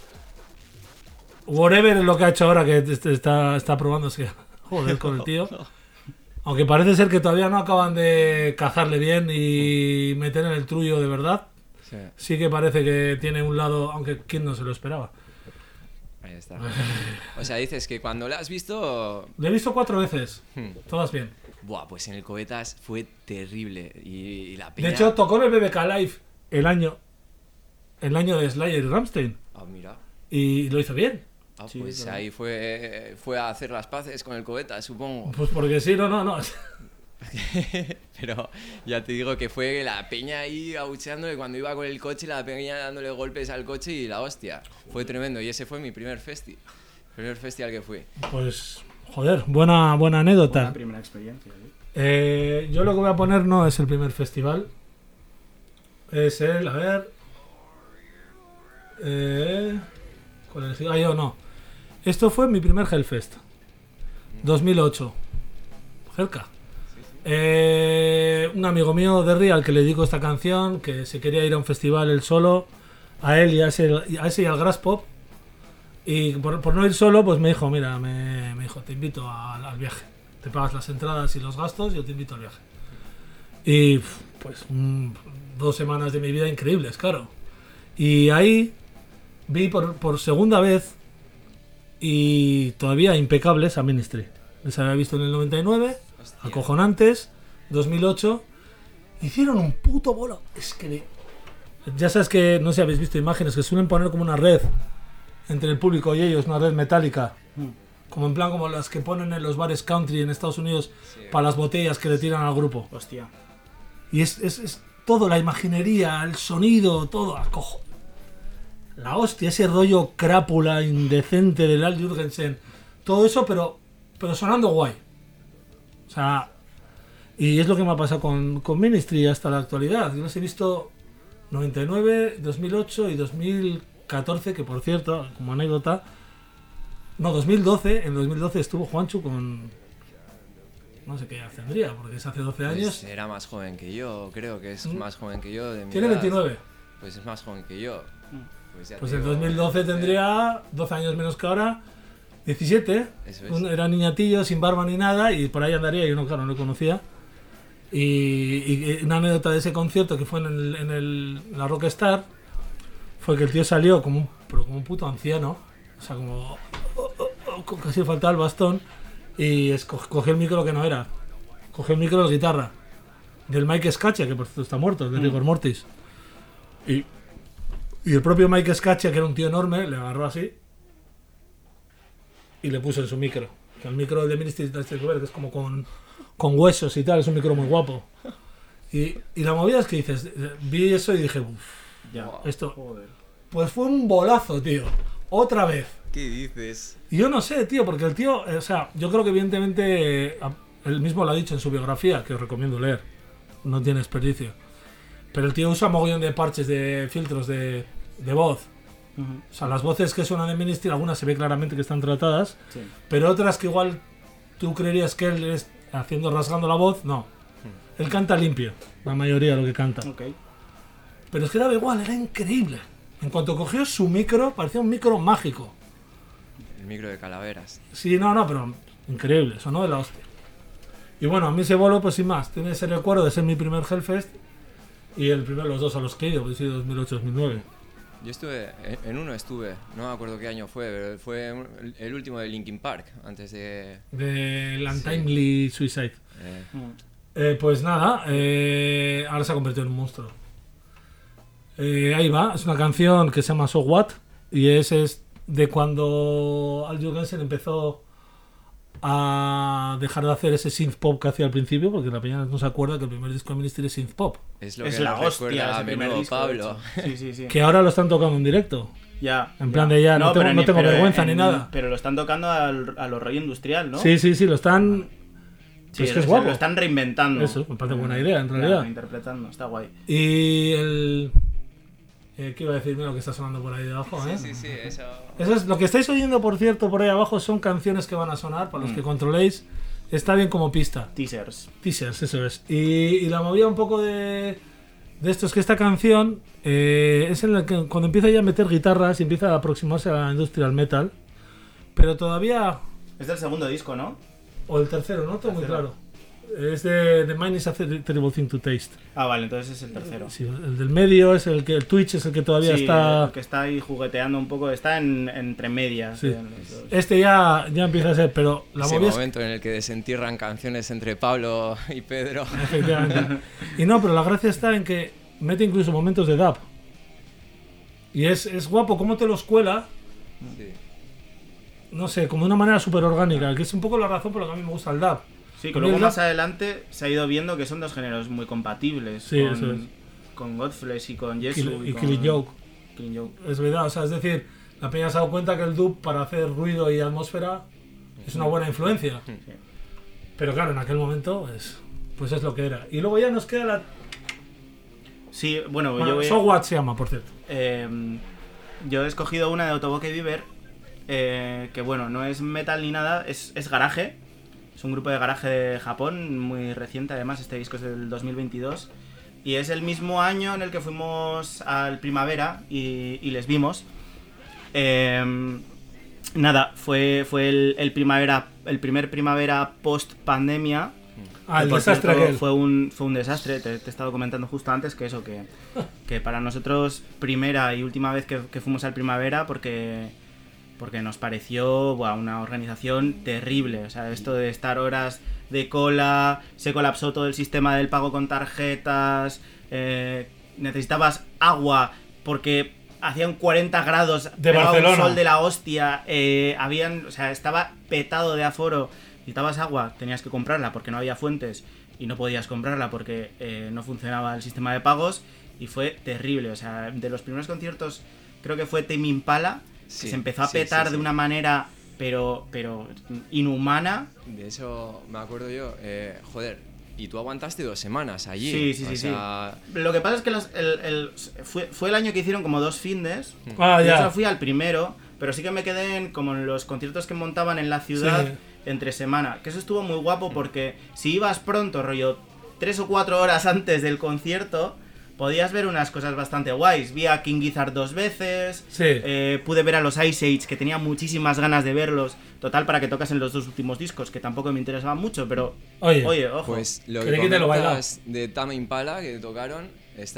Speaker 1: Whatever es lo que ha hecho ahora, que está probando, es que joder con el tío. Aunque parece ser que todavía no acaban de cazarle bien y meter en el trullo de verdad. Sí que parece que tiene un lado, aunque quién no se lo esperaba.
Speaker 3: Ahí está. O sea, dices que cuando la has visto...
Speaker 1: Lo he visto 4 veces, todas bien.
Speaker 3: Buah, pues en el Covetas fue terrible. Y la peña...
Speaker 1: De hecho, tocó en el BBK Live el año de Slayer y Rammstein.
Speaker 3: Ah, mira.
Speaker 1: Y lo hizo bien.
Speaker 3: Ah,
Speaker 2: Sí,
Speaker 3: pues
Speaker 2: claro.
Speaker 3: ahí fue a hacer las paces con el Covetas, supongo.
Speaker 1: Pues porque sí, no.
Speaker 3: Pero ya te digo que fue la peña ahí abucheándole cuando iba con el coche, la peña dándole golpes al coche y la hostia. Fue tremendo y ese fue mi primer festival que fui.
Speaker 1: Pues, joder, buena anécdota.
Speaker 2: Una primera experiencia. ¿Sí?
Speaker 1: Yo lo que voy a poner no es el primer festival. Es el, a ver... ¿cuál es? Yo no. Esto fue mi primer Hellfest. 2008. Cerca. Un amigo mío de Real que le dedico esta canción, que se quería ir a un festival él solo, a él y a ese y al Grass Pop. Y por no ir solo, pues me dijo, mira, me dijo, te invito al viaje. Te pagas las entradas y los gastos, yo te invito al viaje. Y pues 2 semanas de mi vida increíbles, claro. Y ahí vi por segunda vez y todavía impecables a Ministry. Les había visto en el 99,
Speaker 3: Hostia.
Speaker 1: acojonantes, 2008. Hicieron un puto bolo. Es que ya sabes que, no sé si habéis visto imágenes, que suelen poner como una red entre el público y ellos, una red metálica. Como en plan como las que ponen en los bares country en Estados Unidos
Speaker 3: Sí.
Speaker 1: para las botellas que le tiran al grupo.
Speaker 2: Hostia.
Speaker 1: Y es todo, la imaginería, el sonido, todo, acojo. La hostia, ese rollo crápula indecente del Al Jurgensen. Todo eso, pero sonando guay. O sea, y es lo que me ha pasado con Ministry hasta la actualidad. Yo los he visto 99, 2008 y 2014, que por cierto, como anécdota, no, 2012, en 2012 estuvo Juanchu con... No sé qué edad tendría, porque es hace 12 años.
Speaker 3: Pues era más joven que yo, creo que es más joven que yo de mi
Speaker 1: Tiene
Speaker 3: edad.
Speaker 1: 29.
Speaker 3: Pues es más joven que yo. Pues, ya
Speaker 1: Pues
Speaker 3: te
Speaker 1: en
Speaker 3: digo,
Speaker 1: 2012 tendría 12 años menos que ahora, 17.
Speaker 3: Eso es.
Speaker 1: Era niñatillo, sin barba ni nada, y por ahí andaría, yo no, claro, no lo conocía. Y una anécdota de ese concierto que fue en la Rockstar fue que el tío salió pero como un puto anciano, o sea, como casi le faltaba el bastón, y cogió el micro que no era, cogió el micro de guitarra del Mike Scaccia, que por cierto está muerto, de Rigor Mortis, y el propio Mike Scaccia, que era un tío enorme, le agarró así y le puso en su micro, que el micro de Ministry que es como con huesos y tal, es un micro muy guapo. Y la movida es que dices, vi eso y dije, uff,
Speaker 2: Ya.
Speaker 1: esto,
Speaker 2: Joder.
Speaker 1: pues fue un bolazo, tío, otra vez.
Speaker 3: ¿Qué dices?
Speaker 1: Y yo no sé, tío, porque el tío, o sea, yo creo que evidentemente él mismo lo ha dicho en su biografía, que os recomiendo leer, no tiene desperdicio. Pero el tío usa mogollón de parches, de filtros de voz.
Speaker 2: Ujú.
Speaker 1: O sea, las voces que suenan de Ministry, algunas se ve claramente que están tratadas,
Speaker 2: Sí.
Speaker 1: pero otras que igual tú creerías que él es rasgando la voz, no. Él canta limpio, la mayoría de lo que canta.
Speaker 2: Ok.
Speaker 1: Pero es que daba igual, era increíble. En cuanto cogió su micro, parecía un micro mágico.
Speaker 3: El micro de calaveras.
Speaker 1: Sí, no, pero increíble, sonó de la hostia. Y bueno, a mí ese bolo, pues sin más, tiene ese recuerdo de ser mi primer Hellfest y los dos a los que he ido, pues sí, 2008-2009.
Speaker 3: Yo estuve, en uno estuve, no me acuerdo qué año fue, pero fue el último de Linkin Park, antes de...
Speaker 1: Del Untimely Suicide.
Speaker 3: eh,
Speaker 1: Pues nada, ahora se ha convertido en un monstruo. Ahí va, es una canción que se llama So What y es de cuando Al Jurgensen empezó a dejar de hacer ese synth pop que hacía al principio, porque la peña no se acuerda que el primer disco de Ministry es synth pop,
Speaker 3: es lo
Speaker 2: Es
Speaker 3: que
Speaker 2: la
Speaker 3: nos recuerda
Speaker 2: hostia
Speaker 3: a
Speaker 2: ese primer
Speaker 3: menudo
Speaker 2: disco, de
Speaker 3: Pablo.
Speaker 2: hecho. Sí, sí, sí.
Speaker 1: que ahora lo están tocando en directo.
Speaker 2: Ya.
Speaker 1: En plan de ya, no
Speaker 2: pero
Speaker 1: tengo vergüenza ni nada.
Speaker 2: Pero lo están tocando a lo rollo industrial, ¿no?
Speaker 1: Sí, lo están...
Speaker 2: Sí,
Speaker 1: es que es guapo.
Speaker 2: Lo están reinventando.
Speaker 1: Eso, me parece buena idea, en realidad.
Speaker 2: Interpretando, está guay.
Speaker 1: Y el... ¿qué iba a decir? Mira lo que está sonando por ahí debajo, ¿eh?
Speaker 3: Sí, eso...
Speaker 1: Eso es, lo que estáis oyendo, por cierto, por ahí abajo son canciones que van a sonar, para los que controléis. Está bien como pista.
Speaker 2: Teasers.
Speaker 1: Teasers, eso es. Y la movida un poco de esto es que esta canción es en la que cuando empieza ya a meter guitarras y empieza a aproximarse a la industrial metal, pero todavía...
Speaker 2: Es del segundo disco, ¿no?
Speaker 1: O el tercero, no tengo muy
Speaker 2: Tercero.
Speaker 1: claro. Es de The Mind is a Terrible Thing to Taste.
Speaker 2: Ah, vale, entonces es el tercero.
Speaker 1: Sí, el del medio es el que el Twitch es el que todavía
Speaker 2: Sí,
Speaker 1: está.
Speaker 2: el que está ahí jugueteando un poco, está entre medias.
Speaker 1: Sí.
Speaker 2: de los dos.
Speaker 1: Este ya empieza a ser, pero la
Speaker 3: Ese
Speaker 1: movida es
Speaker 3: momento en el que desentierran canciones entre Pablo y Pedro.
Speaker 1: efectivamente. Y no, pero la gracia está en que mete incluso momentos de dub. Y es guapo cómo te los cuela,
Speaker 3: Sí.
Speaker 1: no sé, como de una manera súper orgánica, que es un poco la razón por la que a mí me gusta el dub.
Speaker 2: Sí,
Speaker 1: A
Speaker 2: que
Speaker 1: mí
Speaker 2: luego
Speaker 1: el
Speaker 2: más
Speaker 1: dub-
Speaker 2: adelante se ha ido viendo que son dos géneros muy compatibles.
Speaker 1: Sí, eso es.
Speaker 2: Con Godflesh y con Jesu.
Speaker 1: Y
Speaker 2: con
Speaker 1: Killing Joke.
Speaker 2: Killing Joke.
Speaker 1: Es verdad, o sea, es decir, la peña se ha dado cuenta que el dub para hacer ruido y atmósfera es una buena influencia.
Speaker 2: Sí.
Speaker 1: Pero claro, en aquel momento pues es lo que era. Y luego ya nos queda la...
Speaker 2: Sí, bueno,
Speaker 1: Bueno,
Speaker 2: yo voy
Speaker 1: So What se llama, por cierto.
Speaker 2: yo he escogido una de Autoboke Beaver, que bueno, no es metal ni nada, es garaje. Es un grupo de garaje de Japón, muy reciente además, este disco es del 2022. Y es el mismo año en el que fuimos al Primavera y les vimos. Nada, fue el primavera, el primer Primavera post pandemia.
Speaker 1: Ah, el
Speaker 2: Que, por
Speaker 1: desastre
Speaker 2: cierto,
Speaker 1: aquel.
Speaker 2: fue un desastre, te he estado comentando justo antes que eso, que para nosotros primera y última vez que fuimos al Primavera porque nos pareció una organización terrible. O sea, esto de estar horas de cola, se colapsó todo el sistema del pago con tarjetas, necesitabas agua porque hacían 40 grados,
Speaker 1: De
Speaker 2: pegaba un
Speaker 1: Barcelona.
Speaker 2: sol de la hostia, estaba petado de aforo. Necesitabas agua, tenías que comprarla porque no había fuentes y no podías comprarla porque no funcionaba el sistema de pagos y fue terrible. O sea, de los primeros conciertos creo que fue Tame Impala,
Speaker 3: Sí,
Speaker 2: que se empezó a
Speaker 3: sí,
Speaker 2: petar
Speaker 3: sí,
Speaker 2: de
Speaker 3: sí.
Speaker 2: una manera pero inhumana.
Speaker 3: De eso me acuerdo yo. Joder, y tú aguantaste 2 semanas allí.
Speaker 2: Sí, sí,
Speaker 3: O
Speaker 2: sí, sí.
Speaker 3: sea,
Speaker 2: Lo que pasa es que fue el año que hicieron como 2 findes.
Speaker 1: Ah,
Speaker 2: Yo
Speaker 1: ya.
Speaker 2: solo fui al primero, pero sí que me quedé como en los conciertos que montaban en la ciudad
Speaker 1: Sí.
Speaker 2: entre semana. Que eso estuvo muy guapo porque si ibas pronto, rollo 3 o 4 horas antes del concierto, podías ver unas cosas bastante guays. Vi a King Gizzard 2 veces,
Speaker 1: Sí.
Speaker 2: pude ver a los Ice Age, que tenía muchísimas ganas de verlos. Total, para que tocasen los 2 últimos discos, que tampoco me interesaban mucho, pero
Speaker 1: Oye,
Speaker 2: ojo.
Speaker 3: pues lo
Speaker 1: Que
Speaker 3: que
Speaker 1: le quite lo
Speaker 3: comentas de Tame Impala que tocaron,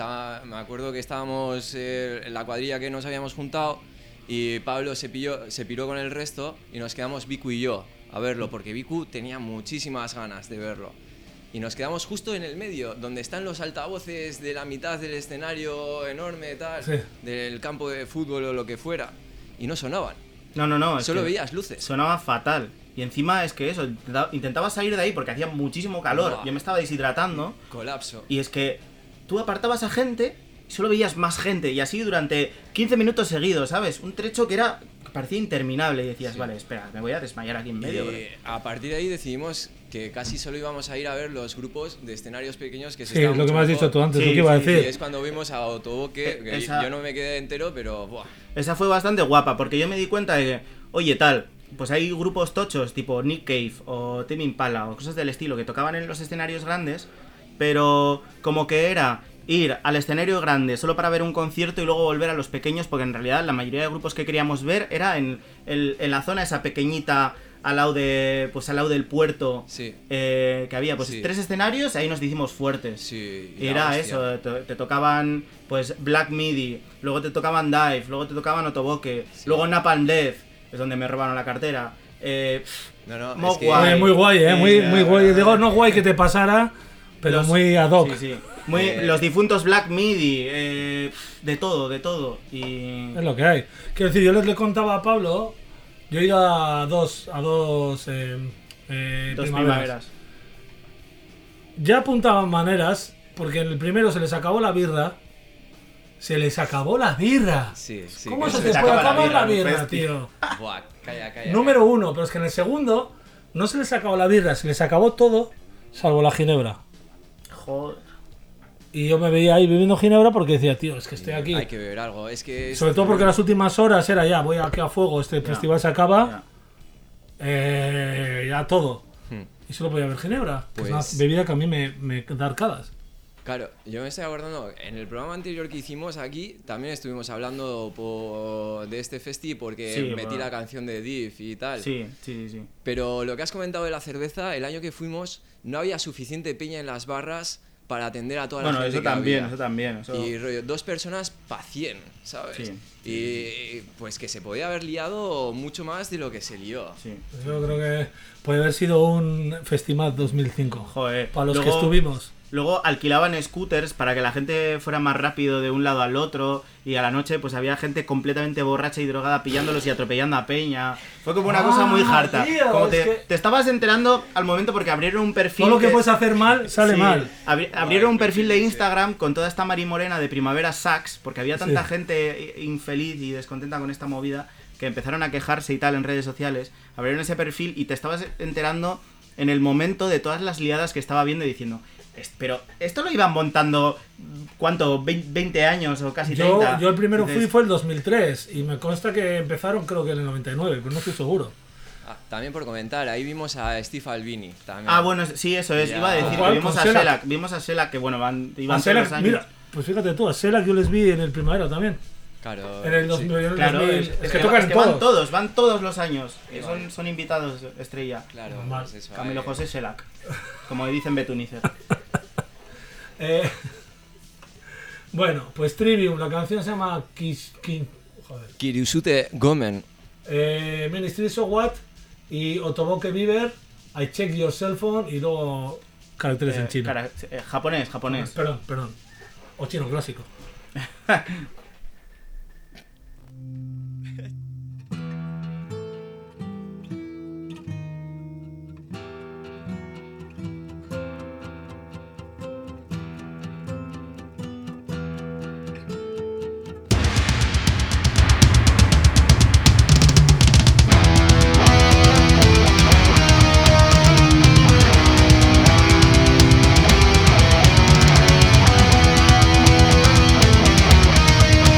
Speaker 3: me acuerdo que estábamos en la cuadrilla que nos habíamos juntado y Pablo se piró con el resto y nos quedamos Vicu y yo a verlo, porque Vicu tenía muchísimas ganas de verlo. Y nos quedamos justo en el medio, donde están los altavoces de la mitad del escenario enorme, tal,
Speaker 1: Sí.
Speaker 3: del campo de fútbol o lo que fuera, y no sonaban.
Speaker 2: No, es
Speaker 3: Solo
Speaker 2: que
Speaker 3: veías luces.
Speaker 2: sonaba fatal. Y encima es que eso, intentaba salir de ahí porque hacía muchísimo calor.
Speaker 3: Buah.
Speaker 2: Yo me estaba deshidratando.
Speaker 3: Colapso.
Speaker 2: Y es que tú apartabas a gente y solo veías más gente. Y así durante 15 minutos seguidos, ¿sabes? Un trecho que parecía interminable. Y decías,
Speaker 3: Sí.
Speaker 2: vale, espera, me voy a desmayar aquí en medio.
Speaker 3: Y a partir de ahí decidimos que casi solo íbamos a ir a ver los grupos de escenarios pequeños que se
Speaker 1: sí,
Speaker 3: estaban
Speaker 1: lo que
Speaker 3: mucho
Speaker 1: me has
Speaker 3: mejor.
Speaker 1: dicho tú antes,
Speaker 2: Sí,
Speaker 1: lo que iba a
Speaker 2: sí,
Speaker 3: Y
Speaker 1: decir.
Speaker 3: es cuando vimos a Autoboke, que
Speaker 2: Esa-
Speaker 3: yo no me quedé entero, pero buah.
Speaker 2: Esa fue bastante guapa porque yo me di cuenta de que, oye, tal, pues hay grupos tochos tipo Nick Cave o Tame Impala o cosas del estilo que tocaban en los escenarios grandes, pero como que era ir al escenario grande solo para ver un concierto y luego volver a los pequeños, porque en realidad la mayoría de grupos que queríamos ver era en la zona esa pequeñita al lado del puerto
Speaker 3: Sí.
Speaker 2: que había, pues
Speaker 3: Sí.
Speaker 2: 3 escenarios, ahí nos hicimos fuertes.
Speaker 3: Sí,
Speaker 2: Y
Speaker 3: la
Speaker 2: era
Speaker 3: hostia.
Speaker 2: eso, te tocaban pues Black Midi, luego te tocaban Dive, luego te tocaban Otoboke,
Speaker 3: Sí.
Speaker 2: luego Napalm Death, es donde me robaron la cartera.
Speaker 3: No, no,
Speaker 2: Muy
Speaker 3: es que
Speaker 2: guay.
Speaker 1: Oye, muy guay, muy guay. Digo, no guay que te pasara, pero
Speaker 2: Los-
Speaker 1: muy ad hoc.
Speaker 2: Sí, sí. Los difuntos Black Midi, de todo. Y
Speaker 1: Es lo que hay. Quiero decir, yo le contaba a Pablo, yo he ido a dos
Speaker 2: dos primaveras.
Speaker 1: Ya apuntaban maneras, porque en el primero se les acabó la birra. Se les acabó la birra.
Speaker 3: Sí, sí.
Speaker 1: ¿Cómo
Speaker 3: que
Speaker 1: se
Speaker 2: se
Speaker 1: te
Speaker 2: les
Speaker 1: puede
Speaker 2: acaba la
Speaker 1: acabar la
Speaker 2: birra,
Speaker 1: birra,
Speaker 2: Festi?
Speaker 1: tío?
Speaker 3: Buah, calla.
Speaker 1: Número 1, pero es que en el segundo no se les acabó la birra, se les acabó todo, salvo la ginebra.
Speaker 2: Joder.
Speaker 1: Y yo me veía ahí bebiendo ginebra porque decía, tío, es que estoy aquí.
Speaker 3: Hay que beber algo. Es que
Speaker 1: Sobre todo porque las últimas horas era ya, voy aquí a fuego, este festival se acaba,
Speaker 2: Ya.
Speaker 1: ya todo.
Speaker 3: Hmm.
Speaker 1: Y solo podía beber ginebra, que es una
Speaker 3: Pues-
Speaker 1: bebida que a mí me da arcadas.
Speaker 3: Claro, yo me estoy acordando, en el programa anterior que hicimos aquí, también estuvimos hablando de este festi porque
Speaker 2: Sí,
Speaker 3: metí
Speaker 2: bueno.
Speaker 3: la canción de Div y tal.
Speaker 2: Sí.
Speaker 3: Pero lo que has comentado de la cerveza, el año que fuimos no había suficiente peña en las barras para atender a toda la
Speaker 2: Bueno,
Speaker 3: gente
Speaker 2: eso
Speaker 3: que
Speaker 2: también,
Speaker 3: había.
Speaker 2: eso también. Eso...
Speaker 3: Y rollo, 2 personas pa' 100, ¿sabes?
Speaker 2: Sí.
Speaker 3: Y pues que se podía haber liado mucho más de lo que se lió.
Speaker 2: Sí.
Speaker 1: Yo creo que puede haber sido un Festival 2005.
Speaker 2: Joder.
Speaker 1: Para los
Speaker 2: Luego-
Speaker 1: que estuvimos.
Speaker 2: Luego alquilaban scooters para que la gente fuera más rápido de un lado al otro y a la noche pues había gente completamente borracha y drogada pillándolos y atropellando a peña. Fue como una cosa muy harta.
Speaker 1: tío,
Speaker 2: Como
Speaker 1: es que-
Speaker 2: te estabas enterando al momento porque abrieron un perfil...
Speaker 1: Todo lo que puedes hacer mal sale
Speaker 2: Sí,
Speaker 1: mal.
Speaker 2: abrieron un perfil de Instagram con toda esta marimorena de Primavera Sax porque había tanta
Speaker 1: Sí.
Speaker 2: gente infeliz y descontenta con esta movida que empezaron a quejarse y tal en redes sociales. Abrieron ese perfil y te estabas enterando en el momento de todas las liadas que estaba viendo y diciendo... Pero esto lo iban montando, ¿cuánto? 20 años o casi 30.
Speaker 1: Yo el primero
Speaker 2: Dices,
Speaker 1: fue el 2003 y me consta que empezaron creo que en el 99, pero no estoy seguro.
Speaker 3: Ah, también por comentar, ahí vimos a Steve Albini también.
Speaker 2: Ah, bueno, sí, eso es.
Speaker 3: Ya.
Speaker 2: Iba a decir
Speaker 1: ¿Cuál?
Speaker 2: que vimos
Speaker 1: ¿Con
Speaker 2: a
Speaker 1: Shellac?
Speaker 2: Shellac. Vimos a Shellac, que bueno, iban
Speaker 1: A
Speaker 2: todos
Speaker 1: Shellac,
Speaker 2: los años.
Speaker 1: mira, pues fíjate tú, a Shellac yo les vi en el Primavera también.
Speaker 3: Claro.
Speaker 1: En el
Speaker 3: sí.
Speaker 1: 2000, en el
Speaker 2: Claro,
Speaker 1: 2000. Es que
Speaker 2: es
Speaker 1: tocan
Speaker 2: que
Speaker 1: todos.
Speaker 2: van todos los años.
Speaker 3: Sí,
Speaker 2: Son invitados estrella.
Speaker 3: Claro,
Speaker 1: Normal.
Speaker 3: pues eso,
Speaker 2: Camilo José Shellac, como dicen Betunicer.
Speaker 1: Bueno, pues Trivium, la canción se llama joder.
Speaker 3: Kiryusuke Gomen.
Speaker 1: Ministry So What y Otoboke Beaver, I Check Your Cell Phone y luego caracteres en chino.
Speaker 2: Japonés.
Speaker 1: Perdón. O chino clásico.
Speaker 4: I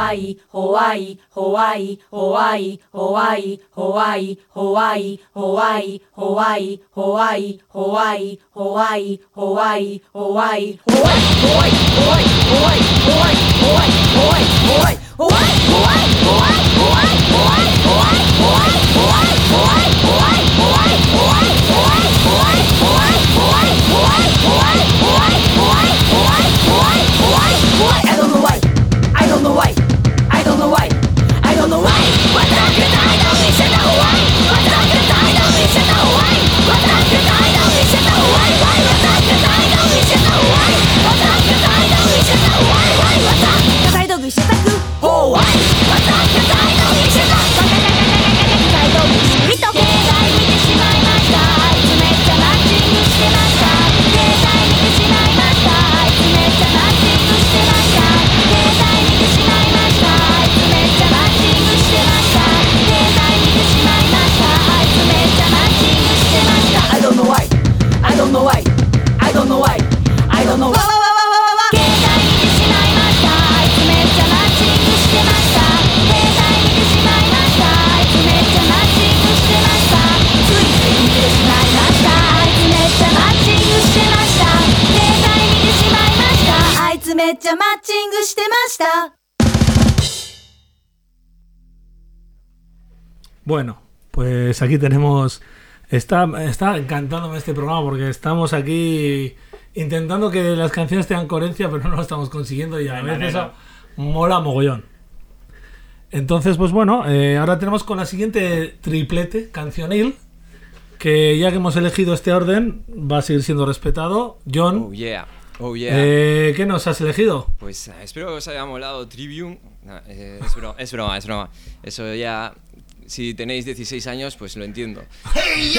Speaker 5: Hawaii, Hawaii, Hawaii, Hawaii, Hawaii, Hawaii, Hawaii, Hawaii, Hawaii, Hawaii, Hawaii, Hawaii, Hawaii, Hawaii, I don't know why. I don't know why. I don't know why. I don't know why. What the heck? I don't listen to why. What the heck? I don't listen to why. What the heck? I don't listen to why. Why? What the heck? I don't listen to why. What the heck? I don't listen to why. Why? What the heck? 解読してたく。Oh why? What the heck? I don't listen to。解読しと携帯見てしまいました。あいつめっちゃマッチングしてました。携帯見てしまいました。あいつめっちゃマッチングしてました。携帯見てしまいました。あいつめっちゃマッチングしてました。携帯見てしまいました。あいつめっちゃマッチングしてました。I don't know why. I don't know why. I don't know why. I don't know why. 携帯見てしまいました。あいつめっちゃマッチングしてました。携帯見てしまいました。あいつめっちゃマッチングしてました。ついつい見てしまいました。あいつめっちゃマッチングしてました。携帯見てしまいました。あいつめっちゃマッチングしてました。
Speaker 1: Bueno, pues aquí tenemos... Está encantándome este programa porque estamos aquí intentando que las canciones tengan coherencia, pero no lo estamos consiguiendo y a veces eso mola mogollón. Entonces, pues bueno, ahora tenemos con la siguiente triplete cancionil, que ya que hemos elegido este orden, va a seguir siendo respetado. John,
Speaker 3: Oh yeah, oh yeah.
Speaker 1: ¿qué nos has elegido?
Speaker 3: Pues espero que os haya molado Trivium. Nah, es broma. Eso ya, si tenéis 16 años, pues lo entiendo.
Speaker 1: ¡Hey,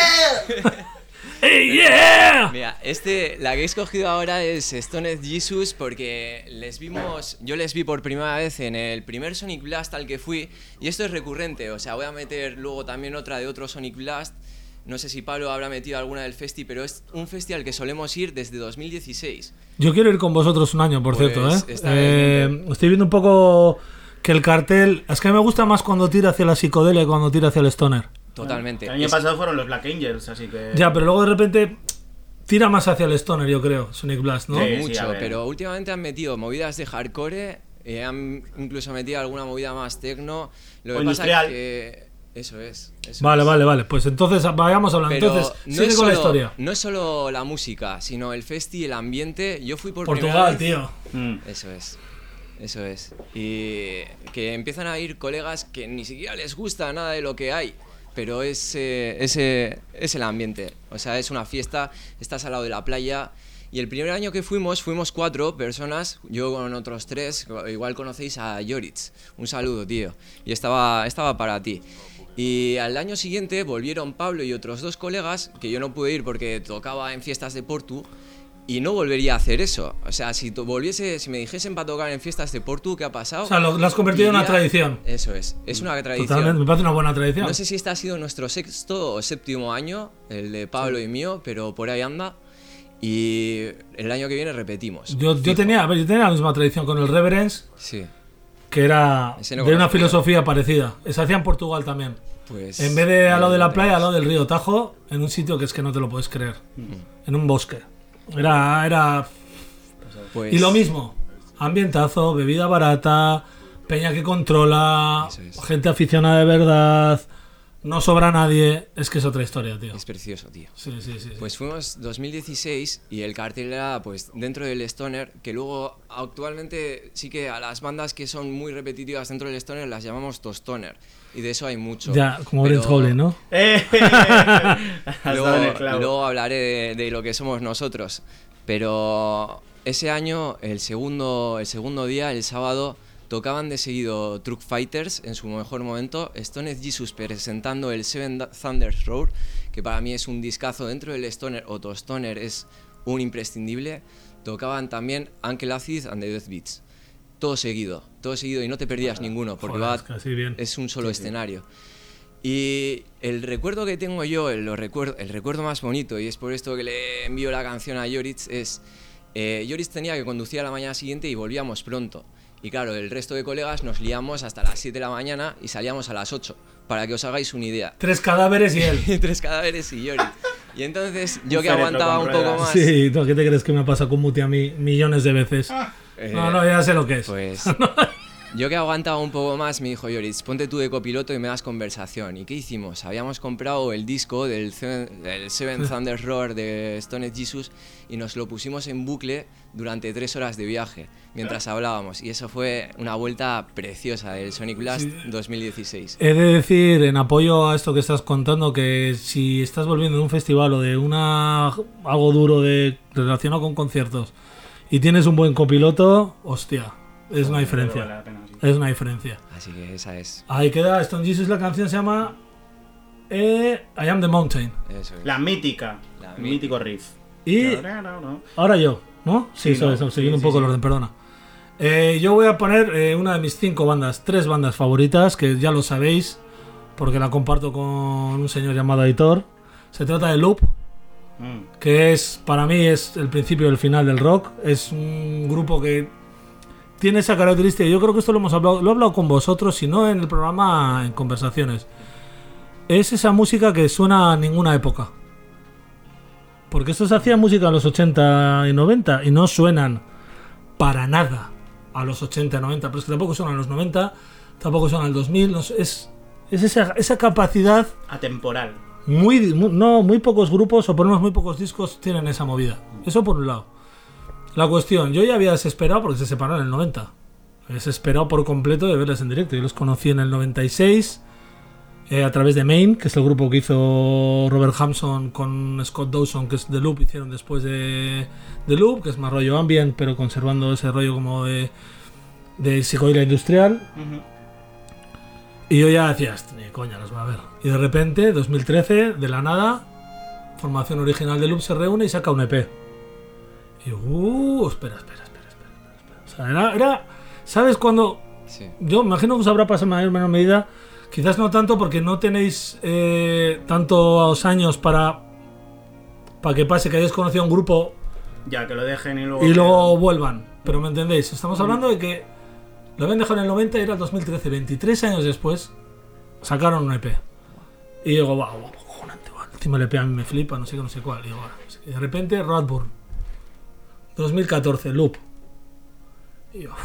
Speaker 1: yeah!
Speaker 3: Mira, la que he escogido ahora es Stoned Jesus porque yo les vi por primera vez en el primer Sonic Blast al que fui, y esto es recurrente, o sea, voy a meter luego también otra de otro Sonic Blast. No sé si Pablo habrá metido alguna del festi, pero es un festi al que solemos ir desde 2016.
Speaker 1: Yo quiero ir con vosotros un año, por
Speaker 3: Pues,
Speaker 1: cierto,
Speaker 3: está bien.
Speaker 1: Estoy viendo un poco que el cartel... Es que a mí me gusta más cuando tira hacia la psicodelia que cuando tira hacia el stoner.
Speaker 3: Totalmente.
Speaker 2: El año pasado fueron los Black Angels, así que...
Speaker 1: Ya, pero luego de repente tira más hacia el stoner, yo creo, Sonic Blast, ¿no?
Speaker 2: Sí,
Speaker 3: Mucho,
Speaker 2: a ver.
Speaker 3: pero últimamente han metido movidas de hardcore, han incluso metido alguna movida más techno. Lo
Speaker 2: O
Speaker 3: que pasa
Speaker 2: industrial.
Speaker 3: es que... Eso es.
Speaker 1: Vale. Pues entonces vayamos hablando.
Speaker 3: Pero
Speaker 1: Entonces,
Speaker 3: no
Speaker 1: sigue
Speaker 3: es
Speaker 1: con la
Speaker 3: solo-
Speaker 1: historia.
Speaker 3: No es solo la música, sino el festi, el ambiente. Yo fui por primera
Speaker 1: Portugal,
Speaker 3: vez.
Speaker 1: tío.
Speaker 3: Eso es. Y que empiezan a ir colegas que ni siquiera les gusta nada de lo que hay, pero es el ambiente. O sea, es una fiesta, estás al lado de la playa. Y el primer año que fuimos 4 personas, yo con otros 3, igual conocéis a Joritz. Un saludo, tío. Y estaba para ti. Y al año siguiente volvieron Pablo y otros 2 colegas, que yo no pude ir porque tocaba en fiestas de Portu, y no volvería a hacer eso. O sea, si me dijesen para tocar en fiestas de Portu, ¿qué ha pasado?
Speaker 1: O sea, lo has convertido en una
Speaker 3: Diría-
Speaker 1: tradición.
Speaker 3: Eso es una tradición.
Speaker 1: Totalmente, me parece una buena tradición.
Speaker 3: No sé si este ha sido nuestro 6º o 7º año, el de Pablo y mío, pero por ahí anda. Y el año que viene repetimos.
Speaker 1: Yo tenía la misma tradición con el Reverence,
Speaker 3: Sí,
Speaker 1: que era
Speaker 3: Ese no
Speaker 1: de una
Speaker 3: conozco.
Speaker 1: filosofía parecida. Se hacía en Portugal también.
Speaker 3: pues...
Speaker 1: En vez de al lado de la playa, al lado del río Tajo, en un sitio que es que no te lo puedes creer. En un bosque. Era...
Speaker 3: pues-
Speaker 1: Y lo mismo, ambientazo, bebida barata, peña que controla,
Speaker 3: Eso es.
Speaker 1: gente aficionada de verdad, no sobra nadie. Es que es otra historia, tío.
Speaker 3: Es precioso, tío.
Speaker 1: Sí.
Speaker 3: Pues fuimos 2016 y el cartel era pues dentro del stoner, que luego actualmente sí que a las bandas que son muy repetitivas dentro del stoner las llamamos tostoner, y de eso hay mucho.
Speaker 1: Ya, como
Speaker 3: Pero
Speaker 1: Orange Goblin, ¿no?
Speaker 2: Has dado en el clavo.
Speaker 3: luego hablaré de lo que somos nosotros, pero ese año, el segundo día, el sábado, tocaban de seguido Truck Fighters en su mejor momento, Stoned Jesus presentando el Seven Thunders Roar, que para mí es un discazo dentro del stoner o tostoner, es un imprescindible. Tocaban también Uncle Acid and the Death Beats. Todo seguido y no te perdías ninguno, porque
Speaker 1: Joder, es casi bien.
Speaker 3: es un solo escenario. Y el recuerdo que tengo yo, el recuerdo más bonito, y es por esto que le envío la canción a Joritz, es... Joritz tenía que conducir a la mañana siguiente y volvíamos pronto. Y claro, el resto de colegas nos liamos hasta las 7 de la mañana y salíamos a las 8, para que os hagáis una idea.
Speaker 1: 3 cadáveres y él.
Speaker 3: 3 cadáveres y Yori. Y entonces yo que
Speaker 2: féretro
Speaker 3: aguantaba
Speaker 2: con
Speaker 3: un poco
Speaker 2: ruedas.
Speaker 3: más...
Speaker 1: Sí, ¿tú qué te crees que me pasa con Muti a mí millones de veces? No, ya sé lo que es.
Speaker 3: Pues yo que aguantaba un poco más, me dijo Yoritz, ponte tú de copiloto y me das conversación. ¿Y qué hicimos? Habíamos comprado el disco del Seven Thunder Roar de Stoned Jesus y nos lo pusimos en bucle durante 3 horas de viaje mientras hablábamos. Y eso fue una vuelta preciosa del Sonic Blast 2016.
Speaker 1: He de decir, en apoyo a esto que estás contando, que si estás volviendo de un festival o de algo duro relacionado con conciertos y tienes un buen copiloto, hostia, es una diferencia.
Speaker 2: Vale la pena, sí.
Speaker 1: Es una diferencia.
Speaker 3: Así que esa es...
Speaker 1: Ahí queda Stone Jesus, la canción se llama I Am the Mountain.
Speaker 3: Eso es.
Speaker 2: La mítica.
Speaker 3: La
Speaker 2: El mítico riff.
Speaker 1: Y ahora yo, ¿no? Sí,
Speaker 2: Sí, ¿no?
Speaker 1: eso,
Speaker 2: Sí,
Speaker 1: siguiendo un
Speaker 2: sí,
Speaker 1: poco
Speaker 2: sí.
Speaker 1: el orden, perdona. Yo voy a poner una de mis 3 bandas favoritas, que ya lo sabéis, porque la comparto con un señor llamado Aitor. Se trata de Loop, que es, para mí, es el principio y el final del rock. Es un grupo que tiene esa característica. Yo creo que esto lo he hablado con vosotros, si no en el programa, en conversaciones. Es esa música que suena a ninguna época. Porque estos hacían música en los 80 y 90 y no suenan para nada a los 80 y 90. Pero es que tampoco suenan a los 90, tampoco suenan al 2000. No sé, es esa capacidad.
Speaker 2: Atemporal.
Speaker 1: Muy pocos grupos o por lo menos muy pocos discos tienen esa movida. Eso por un lado. La cuestión, yo ya había desesperado porque se separaron en el 90. Desesperado por completo de verles en directo. Yo los conocí en el 96 a través de Main, que es el grupo que hizo Robert Hampson con Scott Dawson, que es The Loop, hicieron después de The Loop, que es más rollo ambient, pero conservando ese rollo como de psicodelia industrial. Y yo ya decía, ni coña, los va a ver. Y de repente, 2013, de la nada, formación original de Loop se reúne y saca un EP. Y yo, espera. O sea, era ¿sabes cuando?
Speaker 3: Sí.
Speaker 1: Yo imagino que os habrá pasado en mayor o menor medida, quizás no tanto porque no tenéis tantos años para que pase que hayáis conocido a un grupo
Speaker 2: Ya, que lo dejen y
Speaker 1: y luego vuelvan. Pero me entendéis, estamos hablando de que lo habían dejado en el 90 y era el 2013, 23 años después sacaron un EP. Y digo, wow, cojonante, el último EP a mí me flipa, no sé qué, no sé cuál. Y digo, bueno, y de repente Radburn, 2014, Loop. Y yo,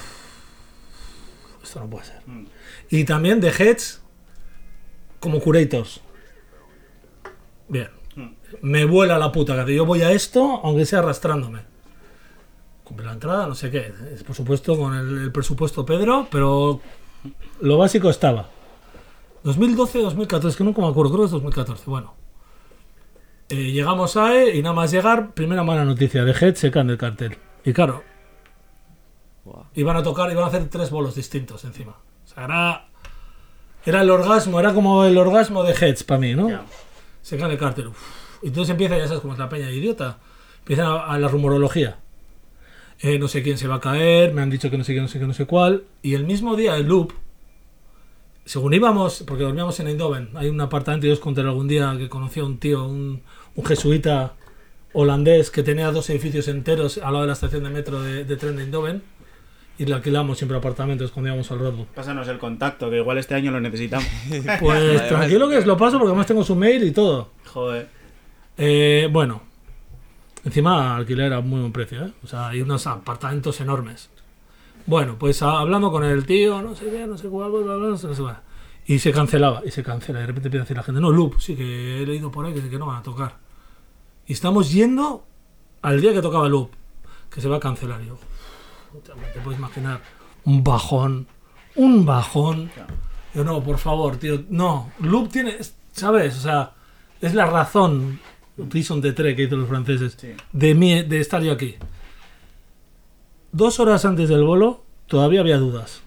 Speaker 1: esto no puede ser. Y también The Heads como Curators. Bien. Me vuela la puta cabeza. Yo voy a esto, aunque sea arrastrándome. Compré la entrada, no sé qué. Por supuesto, con el presupuesto Pedro, pero lo básico estaba. 2012, 2014, es que nunca me acuerdo, creo que es 2014. Bueno. Llegamos a y nada más llegar, primera mala noticia. The Heads se caen del cartel. Y claro, iban a hacer 3 bolos distintos encima. O sea, era el orgasmo, era como el orgasmo de Heads para mí, ¿no?
Speaker 2: Ya.
Speaker 1: Se cae el cartel. Uf. Y entonces empieza, ya sabes cómo es la peña de idiota. Empieza a la rumorología. No sé quién se va a caer, me han dicho que no sé qué, no sé cuál. Y el mismo día, el Loop, según íbamos, porque dormíamos en Eindhoven, hay un apartamento, y os contaré algún día que conocí a un tío, un jesuita holandés que tenía 2 edificios enteros al lado de la estación de metro de tren de Eindhoven. Y le alquilamos siempre apartamentos cuando íbamos al Red Bull.
Speaker 2: Pásanos el contacto, que igual este año lo necesitamos.
Speaker 1: Pues tranquilo que os lo paso porque además tengo su mail y todo.
Speaker 2: Joder.
Speaker 1: Bueno, encima alquiler a muy buen precio, ¿eh? O sea, hay unos apartamentos enormes. Bueno, pues hablando con el tío, no sé qué, no sé cuál, bla, bla, bla, no sé cuál. Y se cancelaba, y se cancela. Y de repente empieza a decir la gente, no, Loop, sí que he leído por ahí que no van a tocar. Y estamos yendo al día que tocaba Loop, que se va a cancelar. Y yo, te puedes imaginar, un bajón. Yo, no, por favor, tío, no. Loop tiene, ¿sabes? O sea, es la razón, Reason de Trek que hizo los franceses,
Speaker 2: Sí.
Speaker 1: de estar yo aquí. 2 horas antes del bolo, todavía había dudas.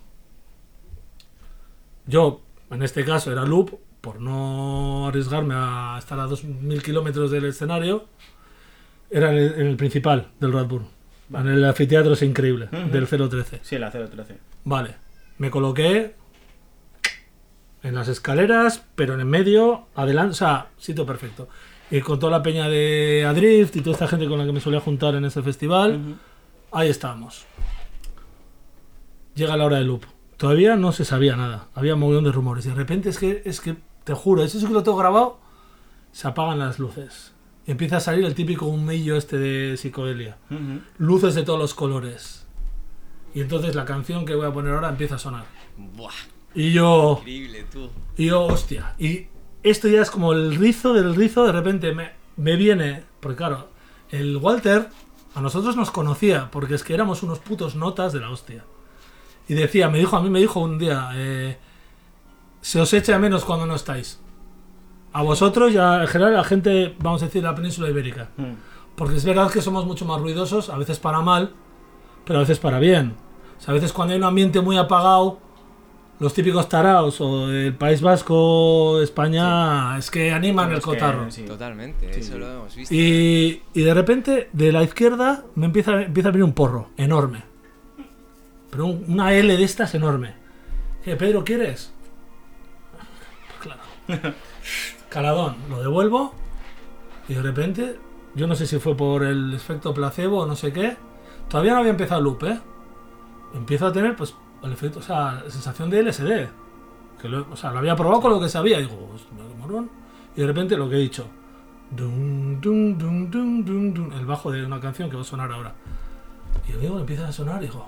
Speaker 1: Yo, en este caso, era Loop, por no arriesgarme a estar a 2000 kilómetros del escenario, era en el principal del Radburn. En el anfiteatro es increíble, del 013.
Speaker 2: Sí, la 013.
Speaker 1: Vale, me coloqué en las escaleras, pero en el medio, adelante, o sea, sitio perfecto. Y con toda la peña de Adrift y toda esta gente con la que me solía juntar en ese festival, ahí estábamos. llega la hora del loop. Todavía no se sabía nada, había un montón de rumores. Y de repente es que te juro, eso sí que lo tengo grabado, se apagan las luces. Y empieza a salir el típico humillo de psicodelia. Luces de todos los colores. Y entonces la canción que voy a poner ahora empieza a sonar.
Speaker 3: Buah,
Speaker 1: Y yo...
Speaker 3: increíble, tú.
Speaker 1: Y yo, hostia. Y esto ya es como el rizo del rizo. De repente me viene... Porque claro, el Walter a nosotros nos conocía. Porque es que éramos unos putos notas de la hostia. Y decía, a mí me dijo un día... se os echa de menos cuando no estáis. A vosotros y en general a la gente, vamos a decir, de la península ibérica. Porque es verdad que somos mucho más ruidosos. A veces para mal, pero a veces para bien. O sea, a veces cuando hay un ambiente muy apagado... Los típicos taraos o el País Vasco, España, es que animan el cotarro.
Speaker 2: Sí.
Speaker 3: Totalmente, eso lo hemos visto.
Speaker 1: Y de repente, de la izquierda, me empieza a venir un porro enorme. Pero una L de estas enorme. ¿Qué, Pedro, quieres? Pues claro. Caladón, lo devuelvo. Y de repente, yo no sé si fue por el efecto placebo o no sé qué. Todavía no había empezado el loop, ¿eh? Empiezo a tener, pues, el efecto, o sea, la sensación de LSD. Que lo había probado con lo que sabía. Y digo, hostia, qué morón. Y de repente lo que he dicho. Dum, dum, dum, dum, dum, dum, el bajo de una canción que va a sonar ahora. Y el digo, empieza a sonar y digo.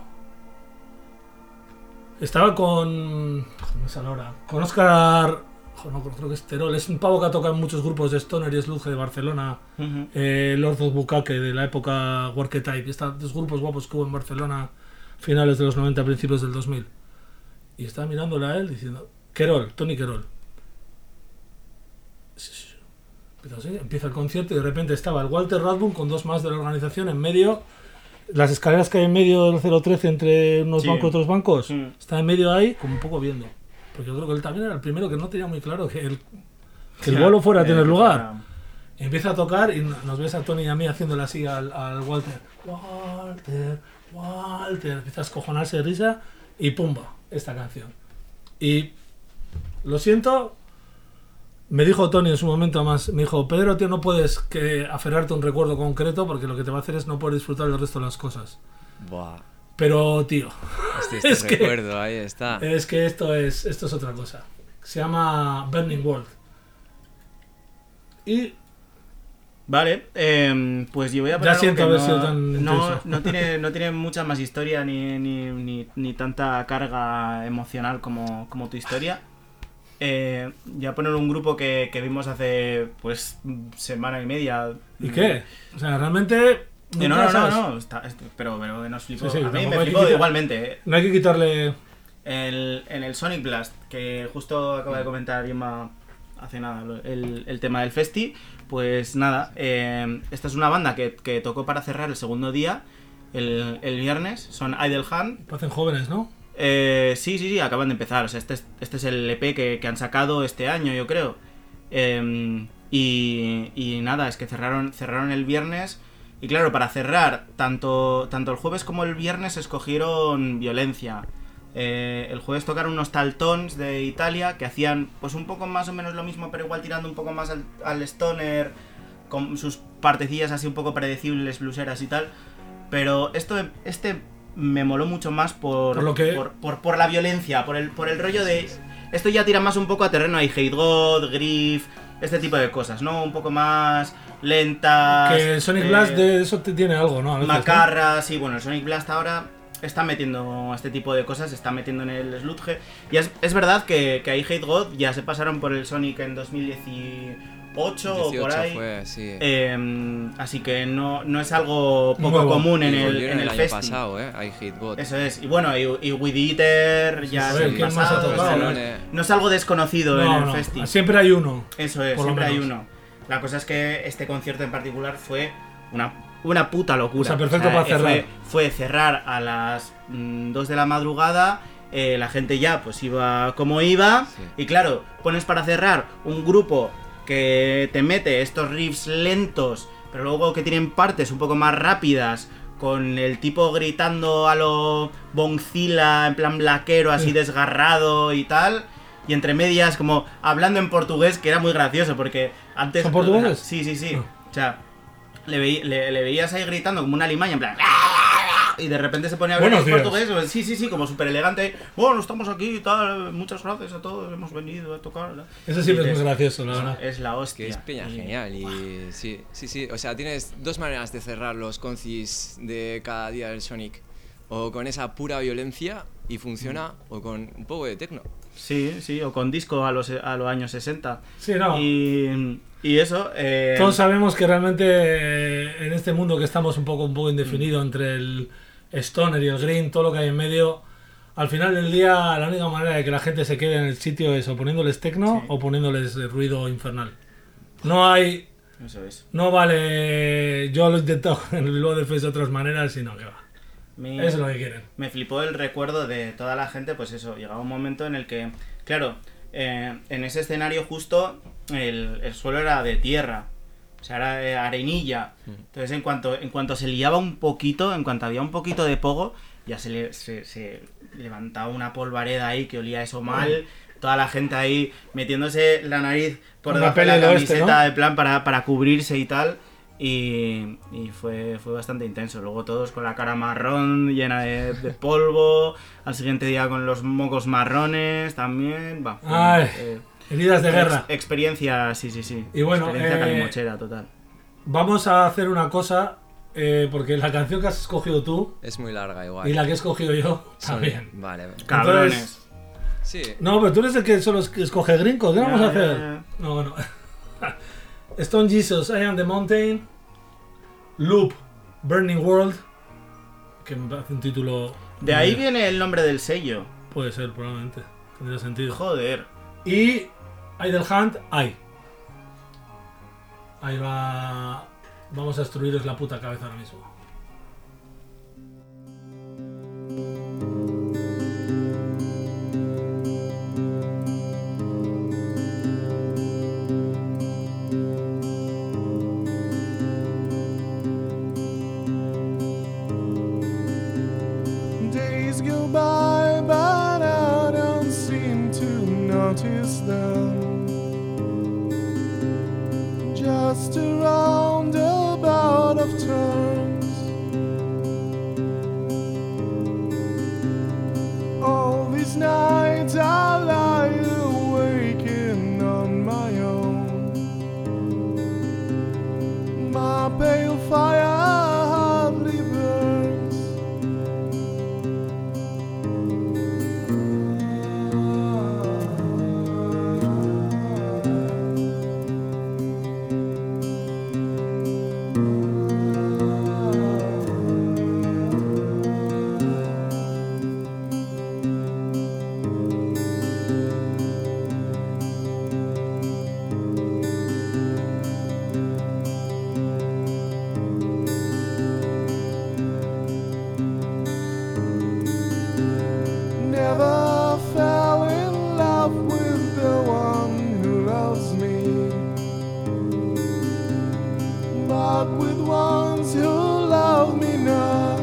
Speaker 1: Estaba con. No me sale ahora. Con Óscar. No creo que es Terol. Es un pavo que ha tocado en muchos grupos de Stoner y Sludge de Barcelona. Lord of Bukake de la época Warketype. Estos dos grupos guapos que hubo en Barcelona. Finales de los 90, principios del 2000. Y estaba mirándole a él diciendo... Querol, Tony Querol. Empieza el concierto y de repente estaba el Walter Radbourne con dos más de la organización en medio. Las escaleras que hay en medio del 013 entre unos bancos y otros bancos. Está en medio ahí como un poco viendo. Porque yo creo que él también era el primero que no tenía muy claro que el vuelo fuera a tener lugar. Empieza a tocar y nos ves a Tony y a mí haciéndole así al Walter. Walter, empieza a escojonarse de risa y pumba, esta canción. Y lo siento, me dijo Tony en su momento más, me dijo, Pedro, tío, no puedes aferrarte a un recuerdo concreto porque lo que te va a hacer es no poder disfrutar del resto de las cosas.
Speaker 3: Buah.
Speaker 1: Pero, tío,
Speaker 3: Este recuerdo, ahí está.
Speaker 1: Es que esto es otra cosa. Se llama Burning World. Y
Speaker 2: vale, pues yo voy a poner
Speaker 1: ya siento
Speaker 2: algo
Speaker 1: haber sido tan intenso.
Speaker 2: no tiene mucha más historia ni tanta carga emocional como tu historia. Voy a poner un grupo que vimos hace pues semana y media.
Speaker 1: ¿Y qué? O sea, realmente...
Speaker 2: No, pero nos flipó.
Speaker 1: Sí,
Speaker 2: a mí me
Speaker 1: tampoco hay
Speaker 2: flipó
Speaker 1: que quitar-
Speaker 2: igualmente.
Speaker 1: No hay que quitarle...
Speaker 2: En el Sonic Blast, que justo acaba de comentar Yuma hace nada, el tema del festi, pues nada, esta es una banda que tocó para cerrar el segundo día, el viernes, son Idle Hand.
Speaker 1: Parecen jóvenes, ¿no?
Speaker 2: Sí, acaban de empezar, o sea, este es el EP que han sacado este año, yo creo. Y nada, es que cerraron el viernes. Y claro, para cerrar, tanto el jueves como el viernes escogieron Violencia. El jueves tocaron unos Taltons de Italia que hacían pues un poco más o menos lo mismo, pero igual tirando un poco más al stoner, con sus partecillas así un poco predecibles, blueseras y tal. Pero este me moló mucho más por la violencia, por el rollo de... Esto ya tira más un poco a terreno I Hate God, Grief, este tipo de cosas, ¿no? Un poco más lentas.
Speaker 1: Que el Sonic Blast de eso tiene algo, ¿no? A veces,
Speaker 2: macarras, sí, bueno, el Sonic Blast ahora está metiendo este tipo de cosas, está metiendo en el sludge. Y es verdad que I Hate God ya se pasaron por el Sonic en 2018 o por ahí.
Speaker 3: Fue, sí.
Speaker 2: Así que no es algo poco
Speaker 1: Nuevo.
Speaker 2: común en
Speaker 3: Y
Speaker 2: el
Speaker 3: volvieron el año
Speaker 2: festi.
Speaker 3: pasado, I Hate God.
Speaker 2: Eso es, y bueno, y Weed Eater ya
Speaker 1: A
Speaker 2: se
Speaker 1: ver,
Speaker 2: han
Speaker 1: ¿quién más ha
Speaker 2: pasado,
Speaker 1: tocado?
Speaker 2: o sea, no es algo desconocido en el festi.
Speaker 1: Siempre hay uno.
Speaker 2: Eso es,
Speaker 1: por lo
Speaker 2: siempre hay
Speaker 1: menos.
Speaker 2: uno. La cosa es que este concierto en particular fue una puta locura.
Speaker 1: O sea, perfecto para cerrar.
Speaker 2: Fue cerrar a las 2 de la madrugada, la gente ya pues iba como iba,
Speaker 3: Sí.
Speaker 2: y claro, pones para cerrar un grupo que te mete estos riffs lentos, pero luego que tienen partes un poco más rápidas, con el tipo gritando a lo Boncila, en plan blaquero, así desgarrado y tal. Y entre medias, como hablando en portugués, que era muy gracioso, porque antes...
Speaker 1: ¿Son portugueses?
Speaker 2: Sí.
Speaker 1: Ah.
Speaker 2: O sea, le veías ahí gritando como una alimaña, en plan... y de repente se pone a hablar en
Speaker 1: Buenos días.
Speaker 2: portugués, pues, sí, como súper elegante. Bueno, estamos aquí y tal, muchas gracias a todos, hemos venido a tocar.
Speaker 1: Eso siempre
Speaker 2: Y
Speaker 1: es muy
Speaker 2: dices,
Speaker 1: gracioso, la verdad.
Speaker 2: Es la
Speaker 3: Que
Speaker 2: hostia.
Speaker 3: es peña
Speaker 2: Y-
Speaker 3: genial y sí. O sea, tienes dos maneras de cerrar los concis de cada día del Sonic. O con esa pura violencia y funciona, o con un poco de tecno.
Speaker 2: Sí, o con disco a los años 60.
Speaker 1: Sí, no.
Speaker 2: Y eso...
Speaker 1: Todos sabemos que realmente en este mundo que estamos un poco indefinido entre el stoner y el green, todo lo que hay en medio, al final del día la única manera de que la gente se quede en el sitio es o poniéndoles tecno
Speaker 2: Sí.
Speaker 1: o poniéndoles ruido infernal. No hay...
Speaker 2: Eso es.
Speaker 1: No vale... Yo lo he intentado en el Bilbao de Fest de otras maneras, sino que va.
Speaker 2: Mi-
Speaker 1: Eso es lo que quieren.
Speaker 2: Me flipó el recuerdo de toda la gente, pues eso, llegaba un momento en el que, claro, en ese escenario justo el suelo era de tierra, o sea, era de arenilla. Entonces en cuanto se liaba un poquito, en cuanto había un poquito de pogo, ya se levantaba una polvareda ahí que olía eso mal, toda la gente ahí metiéndose la nariz por
Speaker 1: Una
Speaker 2: debajo de la
Speaker 1: peli del oeste,
Speaker 2: camiseta,
Speaker 1: ¿no?
Speaker 2: de plan para cubrirse y tal. Y fue bastante intenso. Luego todos con la cara marrón, llena de polvo. Al siguiente día con los mocos marrones también. Va, fue,
Speaker 1: Ay, heridas de guerra.
Speaker 2: Experiencia, sí.
Speaker 1: Y bueno,
Speaker 2: experiencia calimochera, total.
Speaker 1: Vamos a hacer una cosa, porque la canción que has escogido tú
Speaker 3: Es muy larga igual.
Speaker 1: y la que he escogido yo
Speaker 3: Son-
Speaker 1: también.
Speaker 3: Vale.
Speaker 2: Cabrones.
Speaker 3: Sí.
Speaker 1: No, pero tú eres el que solo escoge gringos. ¿Qué vamos a
Speaker 2: Ya,
Speaker 1: hacer?
Speaker 2: ya.
Speaker 1: No, bueno. Stone Jesus, I Am the Mountain. Loop, Burning World. Que me parece un título.
Speaker 2: De ahí viene el nombre del sello.
Speaker 1: Puede ser, probablemente. Tendría sentido.
Speaker 2: Joder.
Speaker 1: Y Idle Hand, ahí. Ahí va. Vamos a destruiros la puta cabeza ahora mismo.
Speaker 6: Days go by, but I don't seem to notice them. Just a roundabout of turns. All these nights I lie awake on my own. My pale fire hardly burns. Never fell in love with the one who loves me, but with ones who love me not.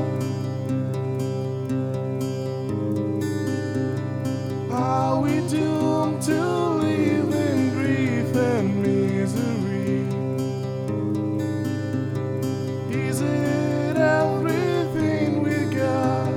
Speaker 6: Are we doomed to live in grief and misery? Is it everything we got?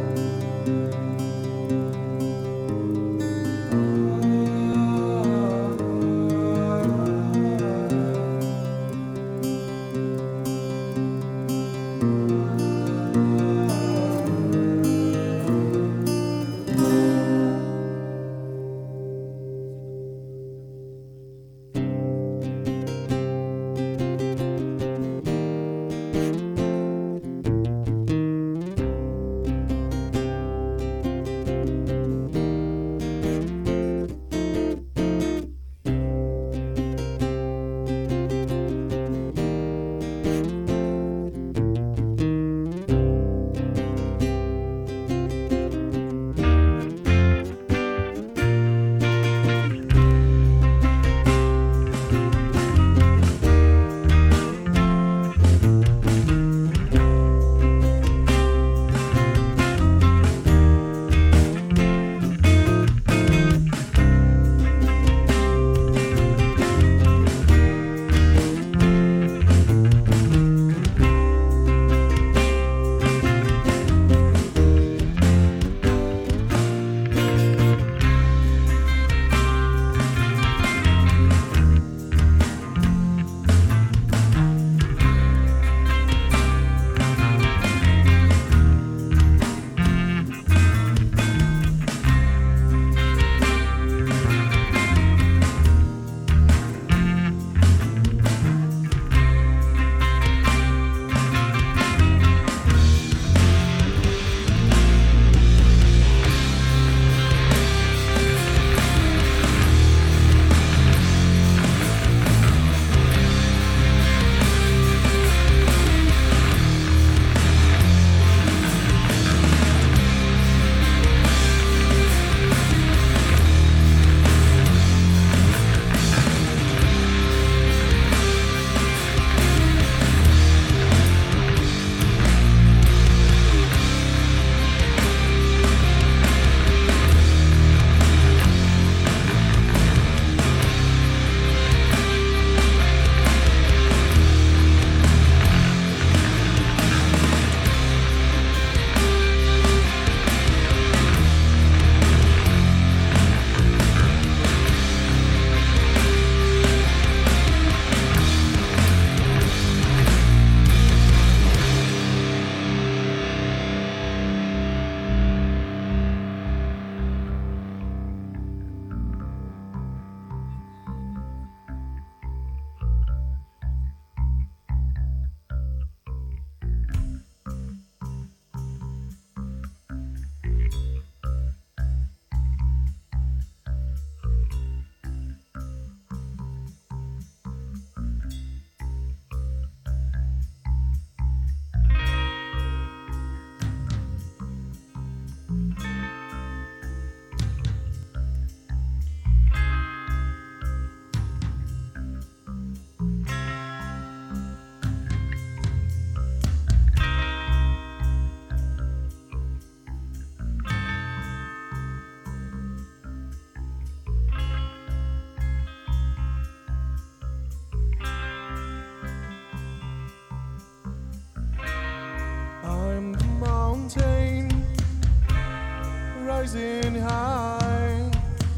Speaker 6: rising high.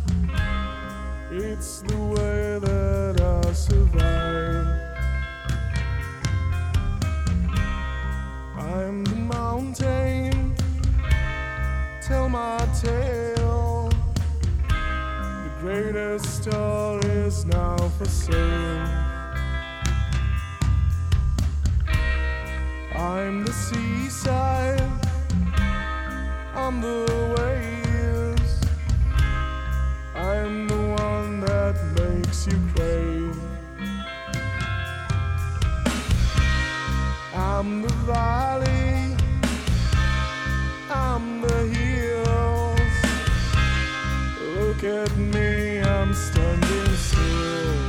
Speaker 6: It's the way that I survive. I'm the mountain, tell my tale. The greatest star is now for sale. I'm the seaside, I'm the waves. I'm the one that makes you crave. I'm the valley, I'm the hills. Look at me, I'm standing still.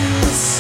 Speaker 5: to